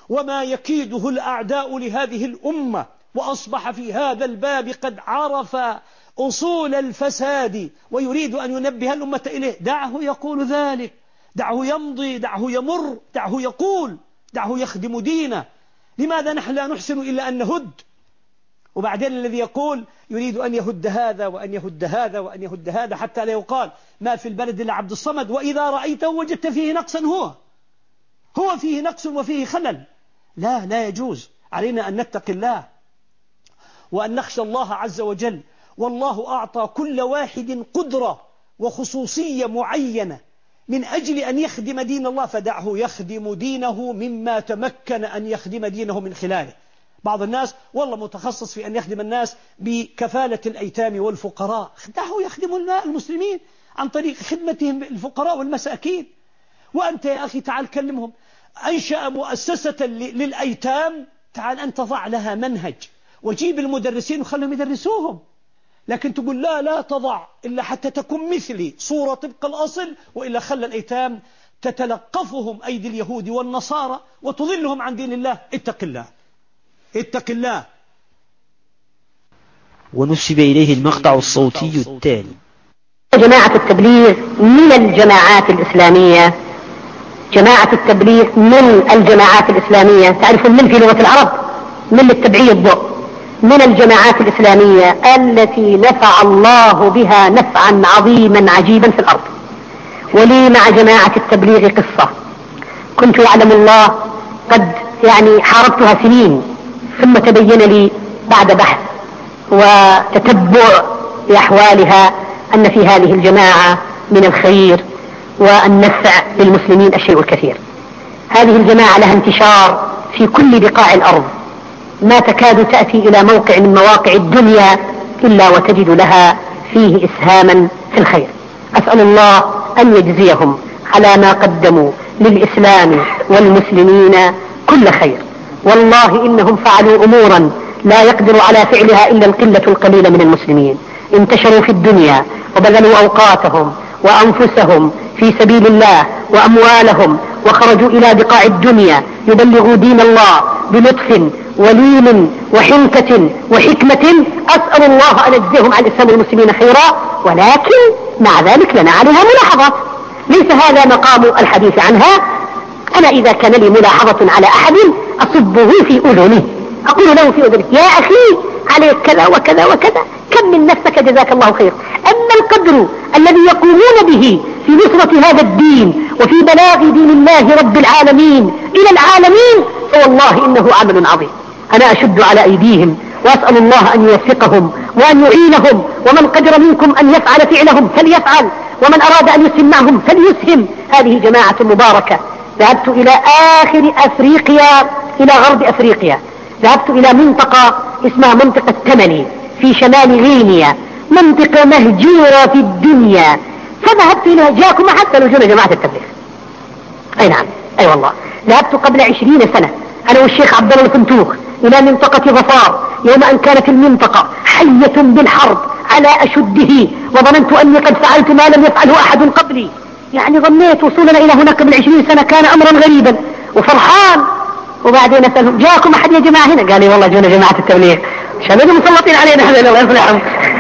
Speaker 13: وما يكيده الأعداء لهذه الأمة، وأصبح في هذا الباب قد عرف أصول الفساد ويريد أن ينبه الأمة إليه. دعه يقول ذلك، دعه يمضي، دعه يمر، دعه يقول، دعه يخدم دينه. لماذا نحن لا نحسن إلا أن نهد؟ وبعدين الذي يقول يريد أن يهد هذا وأن يهد هذا وأن يهد هذا، حتى لا يقال ما في البلد إلا عبد الصمد، وإذا رأيته وجدت فيه نقصا هو فيه نقص وفيه خلل. لا يجوز. علينا أن نتقي الله وأن نخشى الله عز وجل. والله أعطى كل واحد قدرة وخصوصية معينة من أجل أن يخدم دين الله، فدعه يخدم دينه مما تمكن أن يخدم دينه من خلاله. بعض الناس والله متخصص في أن يخدم الناس بكفالة الأيتام والفقراء، دعه يخدم المسلمين عن طريق خدمتهم الفقراء والمساكين. وأنت يا أخي تعال كلمهم. أنشأ مؤسسة للأيتام، تعال أنت ضع لها منهج وجيب المدرسين وخلهم يدرسوهم. لكن تقول لا تضع إلا حتى تكون مثلي صورة طبق الأصل، وإلا خلى الأيتام تتلقفهم أيدي اليهود والنصارى وتضلهم عن دين الله. اتق الله، اتق الله.
Speaker 2: ونسب إليه المقطع الصوتي التالي:
Speaker 14: جماعة التبليغ من الجماعات الإسلامية، جماعة التبليغ من الجماعات الإسلامية. تعرفون من في لغة العرب؟ من للتبعيض، من الجماعات الإسلامية التي نفع الله بها نفعا عظيما عجيبا في الأرض. ولي مع جماعة التبليغ قصة. كنت يعلم الله قد حاربتها سنين، ثم تبين لي بعد بحث وتتبع لأحوالها أن في هذه الجماعة من الخير والنفع للمسلمين الشيء الكثير. هذه الجماعة لها انتشار في كل بقاع الأرض، ما تكاد تأتي إلى موقع من مواقع الدنيا إلا وتجد لها فيه إسهاما في الخير. أسأل الله أن يجزيهم على ما قدموا للإسلام والمسلمين كل خير. والله إنهم فعلوا أمورا لا يقدر على فعلها إلا القلة القليلة من المسلمين. انتشروا في الدنيا وبذلوا أوقاتهم وأنفسهم في سبيل الله وأموالهم، وخرجوا إلى بقاع الدنيا يبلغوا دين الله بلطف ولين وحنكة وحكمة. أسأل الله أن يجزيهم عن الإسلام والمسلمين خيرا، ولكن مع ذلك لنا عليها ملاحظات، ليس هذا مقام الحديث عنها. أنا إذا كان لي ملاحظة على أحد أصبه في أذنه، أقول له في أذنه: يا أخي عليك كذا وكذا وكذا، كم من نفسك جزاك الله خير. أما القدر الذي يقومون به في نصرة هذا الدين وفي بلاغ دين الله رب العالمين إلى العالمين، فوالله إنه عمل عظيم. أنا أشد على أيديهم وأسأل الله أن يوفقهم وأن يعينهم، ومن قدر منكم أن يفعل فعلهم فليفعل، ومن أراد أن يسهم معهم فليسهم. هذه جماعة مباركة. ذهبت إلى آخر أفريقيا، إلى غرب أفريقيا. ذهبت إلى منطقة اسمها منطقة تمني في شمال غينيا، منطقة مهجورة في الدنيا. فذهبت إليها. جاءكم أحد؟ قالوا جونا جماعة التبليغ. أي نعم، أي والله. ذهبت قبل 20 سنة أنا والشيخ عبد الله الفنتوخ إلى منطقة ظفار، يوم أن كانت المنطقة حية بالحرب على أشده، وظننت أني قد فعلت ما لم يفعله أحد قبلي. ظنيت وصولنا إلى هناك قبل 20 سنة كان أمرا غريبا وفرحان. وبعدين أسألهم: جاءكم أحد يا جماعة هنا؟ قال لي: والله جونا جماعة التبليغ، شباب مسلطين علينا هذا، الله يفلحهم.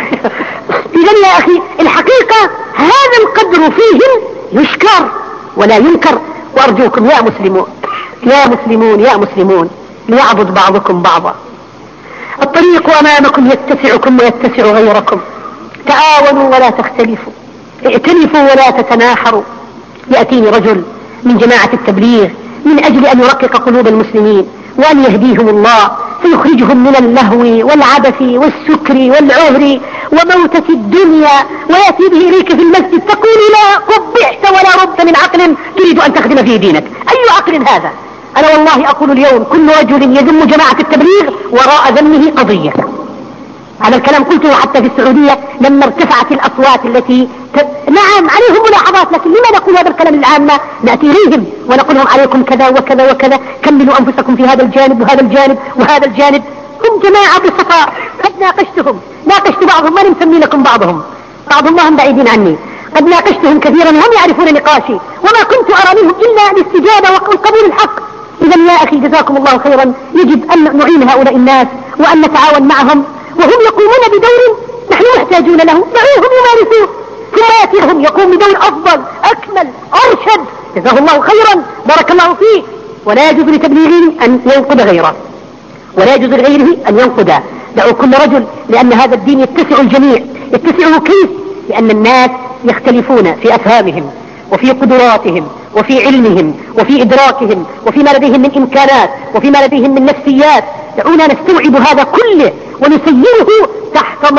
Speaker 14: إذن يا أخي الحقيقة هذا القدر فيهم يشكر ولا ينكر. وأرجوكم يا مسلمون يا مسلمون يا مسلمون ليعبد بعضكم بعضا. الطريق أمامكم يتسعكم ويتسع غيركم. تعاونوا ولا تختلفوا، ائتلفوا ولا تتناحروا. يأتيني رجل من جماعة التبليغ من أجل أن يرقق قلوب المسلمين وأن يهديهم الله، فيخرجهم من اللهو والعبث والسكر والعهر وموتة الدنيا، ويأتي به إليك في المسجد تقول: لا قبحت ولا ربت من عقل تريد أن تخدم فيه دينك. أي عقل هذا؟ أنا والله أقول اليوم كل رجل يذم جماعة التبليغ وراء ذمه قضية. هذا الكلام قلته حتى في السعودية لما ارتفعت الأصوات التي نعم عليهم ملاحظات، لكن لما نقول هذا الكلام العامة؟ نأتي إليهم ونقول لهم: عليكم كذا وكذا وكذا، كملوا أنفسكم في هذا الجانب وهذا الجانب وهذا الجانب. هم جماعة بصفاء. قد ناقشت بعضهم، ما نسمي لكم بعضهم ما هم بعيدين عني. قد ناقشتهم كثيرا وهم يعرفون نقاشي، وما كنت أرى منهم إلا الاستجابة وقبول الحق. إذا يا أخي جزاكم الله خيرا، يجب أن نعين هؤلاء الناس وأن نتعاون معهم، وهم يقومون بدور نحن محتاجون له، دعوهم يمارسوه، ثم يأتي لهم يقوم بدور أفضل أكمل أرشد، جزاه الله خيرا بارك الله فيه. ولا يجوز لتبليغه أن ينقد غيره، ولا يجوز لغيره أن ينقد. دعوا كل رجل، لأن هذا الدين يتسع الجميع. يتسعه كيف؟ لأن الناس يختلفون في أفهامهم وفي قدراتهم وفي علمهم وفي إدراكهم وفي ما لديهم من إمكانات وفي ما لديهم من نفسيات. دعونا نستوعب هذا كله ونسيره تحت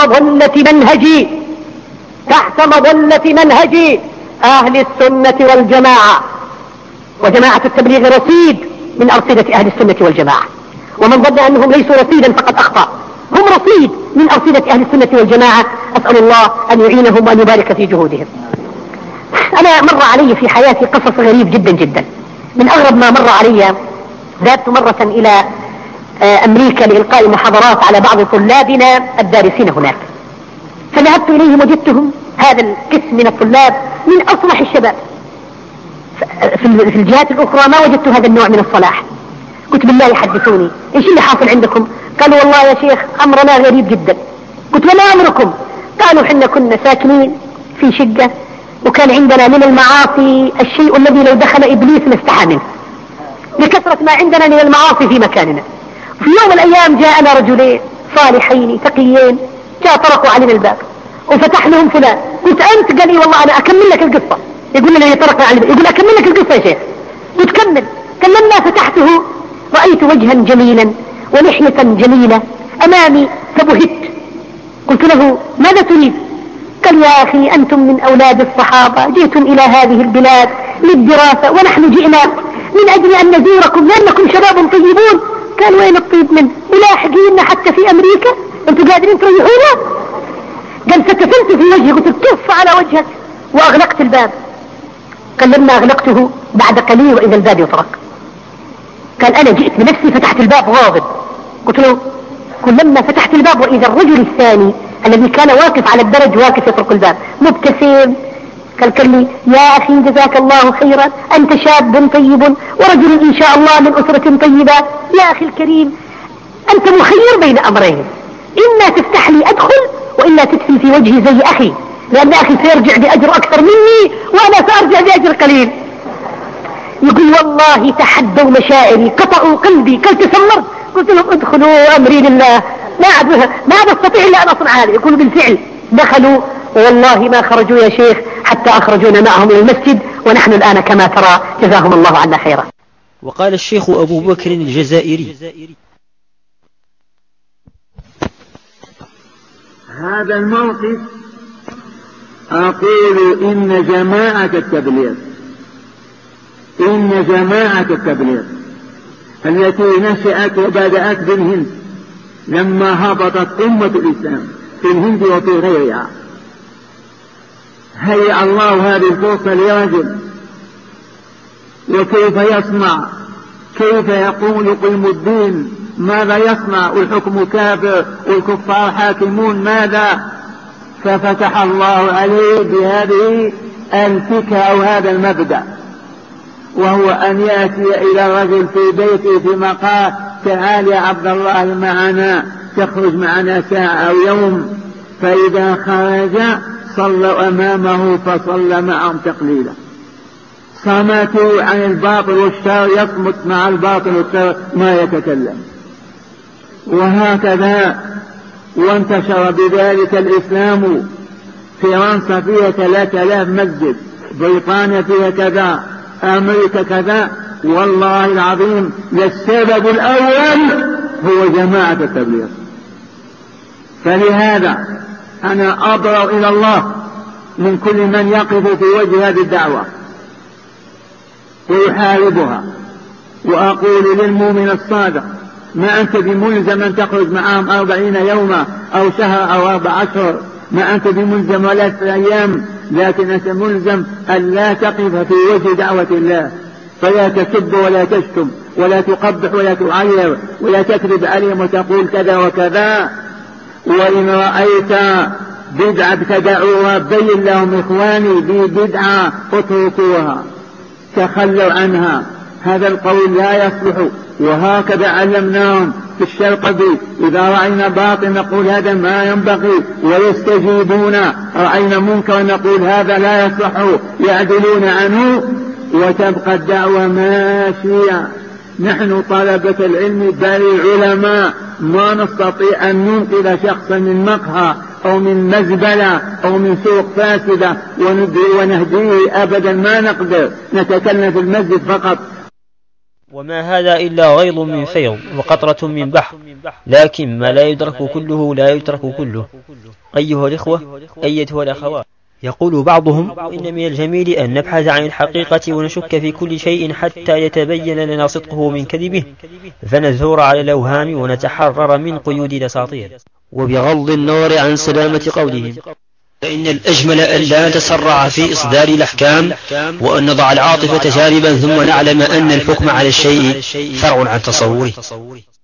Speaker 14: مظلة منهج أهل السنة والجماعة. وجماعة التبليغ رصيد من أرصدة أهل السنة والجماعة، ومن ظن أنهم ليسوا رصيدا فقد أخطأ، هم رصيد من أرصدة أهل السنة والجماعة. أسأل الله أن يعينهم وأن يبارك في جهودهم. أنا مر علي في حياتي قصص غريب جدا جدا. من أغرب ما مر علي، ذهبت مرة إلى أمريكا لإلقاء محاضرات على بعض طلابنا الدارسين هناك، فذهبت إليهم وجدتهم هذا القسم من الطلاب من أصلح الشباب. في الجهات الأخرى ما وجدت هذا النوع من الصلاح. قلت بالله حدثوني إيش اللي حاصل عندكم؟ قالوا والله يا شيخ أمرنا غريب جدا. قلت وما أمركم؟ قالوا حنا كنا ساكنين في شقة، وكان عندنا من المعاصي الشيء الذي لو دخل إبليس لاستحى منه، لكثرة ما عندنا من المعاصي في مكاننا. في يوم من الأيام جاءنا رجلين صالحين تقيين، جاء طرقوا علينا الباب وفتح لهم فلان. قلت أنت؟ قال لي والله أنا أكمل لك القصة. يقول لي طرقنا على الباب، يقول أكمل لك القصة يا شيخ. قلت كمل. لما فتحته رأيت وجها جميلا ولحية جميلة أمامي فبهت. قلت له ماذا تريد؟ قال يا أخي أنتم من أولاد الصحابة، جئتم إلى هذه البلاد للدراسة، ونحن جئنا من أجل أن نزوركم لأنكم شباب طيبون. قال وين الطيب منه؟ ملاحقين حتى في أمريكا، أنتم قادرين تريحونا؟ قال فتفلت في وجهي، قلت كف على وجهك، وأغلقت الباب. قال لما أغلقته بعد قليل وإذا الباب يطرق. قال أنا جئت بنفسي فتحت الباب غاضب. قلت له لما فتحت الباب وإذا الرجل الثاني الذي كان واقف على الدرج واقف يطرق الباب مبتسم. قال لي يا أخي جزاك الله خيرا، أنت شاب طيب ورجل إن شاء الله من أسرة طيبة. يا أخي الكريم أنت مخير بين أمرين، إما تفتح لي أدخل وإلا تدفن في وجهي زي أخي، لأن أخي سيرجع بأجر أكثر مني وأنا سأرجع بأجر قليل. يقول والله تحدوا مشاعري، قطعوا قلبي، قال تسمرت. قلت لهم ادخلوا أمري لله، ما بستطيع إلا أن أصنع هذا. يقولوا بالفعل دخلوا، والله ما خرجوا يا شيخ حتى أخرجونا معهم إلى المسجد، ونحن الآن كما ترى جزاهم الله عنا خيرا.
Speaker 2: وقال الشيخ أبو بكر الجزائري:
Speaker 15: هذا الموقف أقول إن جماعة التبليغ التي نشأت وبدأت بالهند لما هبطت أمة الإسلام في الهند وفي غيرها، هيأ الله هذه الفرصة لرجل، وكيف يصنع، كيف يقيم الدين، ماذا يصنع، والحكم كافر والكفار حاكمون ماذا. ففتح الله عليه بهذه الفكرة أو هذا المبدأ، وهو أن يأتي إلى الرجل في بيته في مقال: تعال يا عبد الله معنا، تخرج معنا ساعة أو يوم. فإذا خرج صلوا أمامه فصلى معهم تقليلا. صمتوا عن الباطل والشر، يصمت مع الباطل والشر ما يتكلم. وهكذا وانتشر بذلك الإسلام. فرنسا فيها 3000 مسجد، بريطانيا فيها كذا، أمريكا كذا. والله العظيم للسبب الأول هو جماعة التبليغ. فلهذا أنا أضرر إلى الله من كل من يقف في وجه هذه الدعوة ويحاربها، وأقول للمؤمن الصادق: ما أنت بملزم أن تخرج معهم 40 يوما أو شهر أو 4 أشهر، ما أنت بملزم ولا 3 أيام، لكن أنت ملزم أن لا تقف في وجه دعوة الله، فلا تسب ولا تشتم ولا تقبح ولا تعير ولا تكذب عليهم وتقول كذا وكذا. وإن رأيت بدعة ابتدعوها بين لهم: إخواني دي بدعة اتركوها، تخلوا عنها، هذا القول لا يصلح. وهكذا علمناهم في الشرقبي إذا رأينا باطل نقول هذا ما ينبغي ويستجيبون، رأينا منكر نقول هذا لا يصلح يعدلون عنه، وتبقى الدعوة ماشية. نحن طلبة العلم بل العلماء ما نستطيع أن ننقذ شخصا من مقهى أو من مزبلة أو من سوق فاسدة ونهديه أبدا، ما نقدر، نتكلم في المسجد فقط.
Speaker 2: وما هذا إلا غيض من فيض وقطرة من بحر، لكن ما لا يدرك كله لا يترك كله. أيها الإخوة، أيتها الأخوات، يقول بعضهم إن من الجميل أن نبحث عن الحقيقة ونشك في كل شيء حتى يتبين لنا صدقه من كذبه، فنزور على الأوهام ونتحرر من قيود الأساطير، وبغض النظر عن سلامة قولهم، فإن الأجمل أن لا نتسرع في إصدار الأحكام، وأن نضع العاطفة جانبا ثم نعلم أن الحكم على الشيء فرع عن تصوره.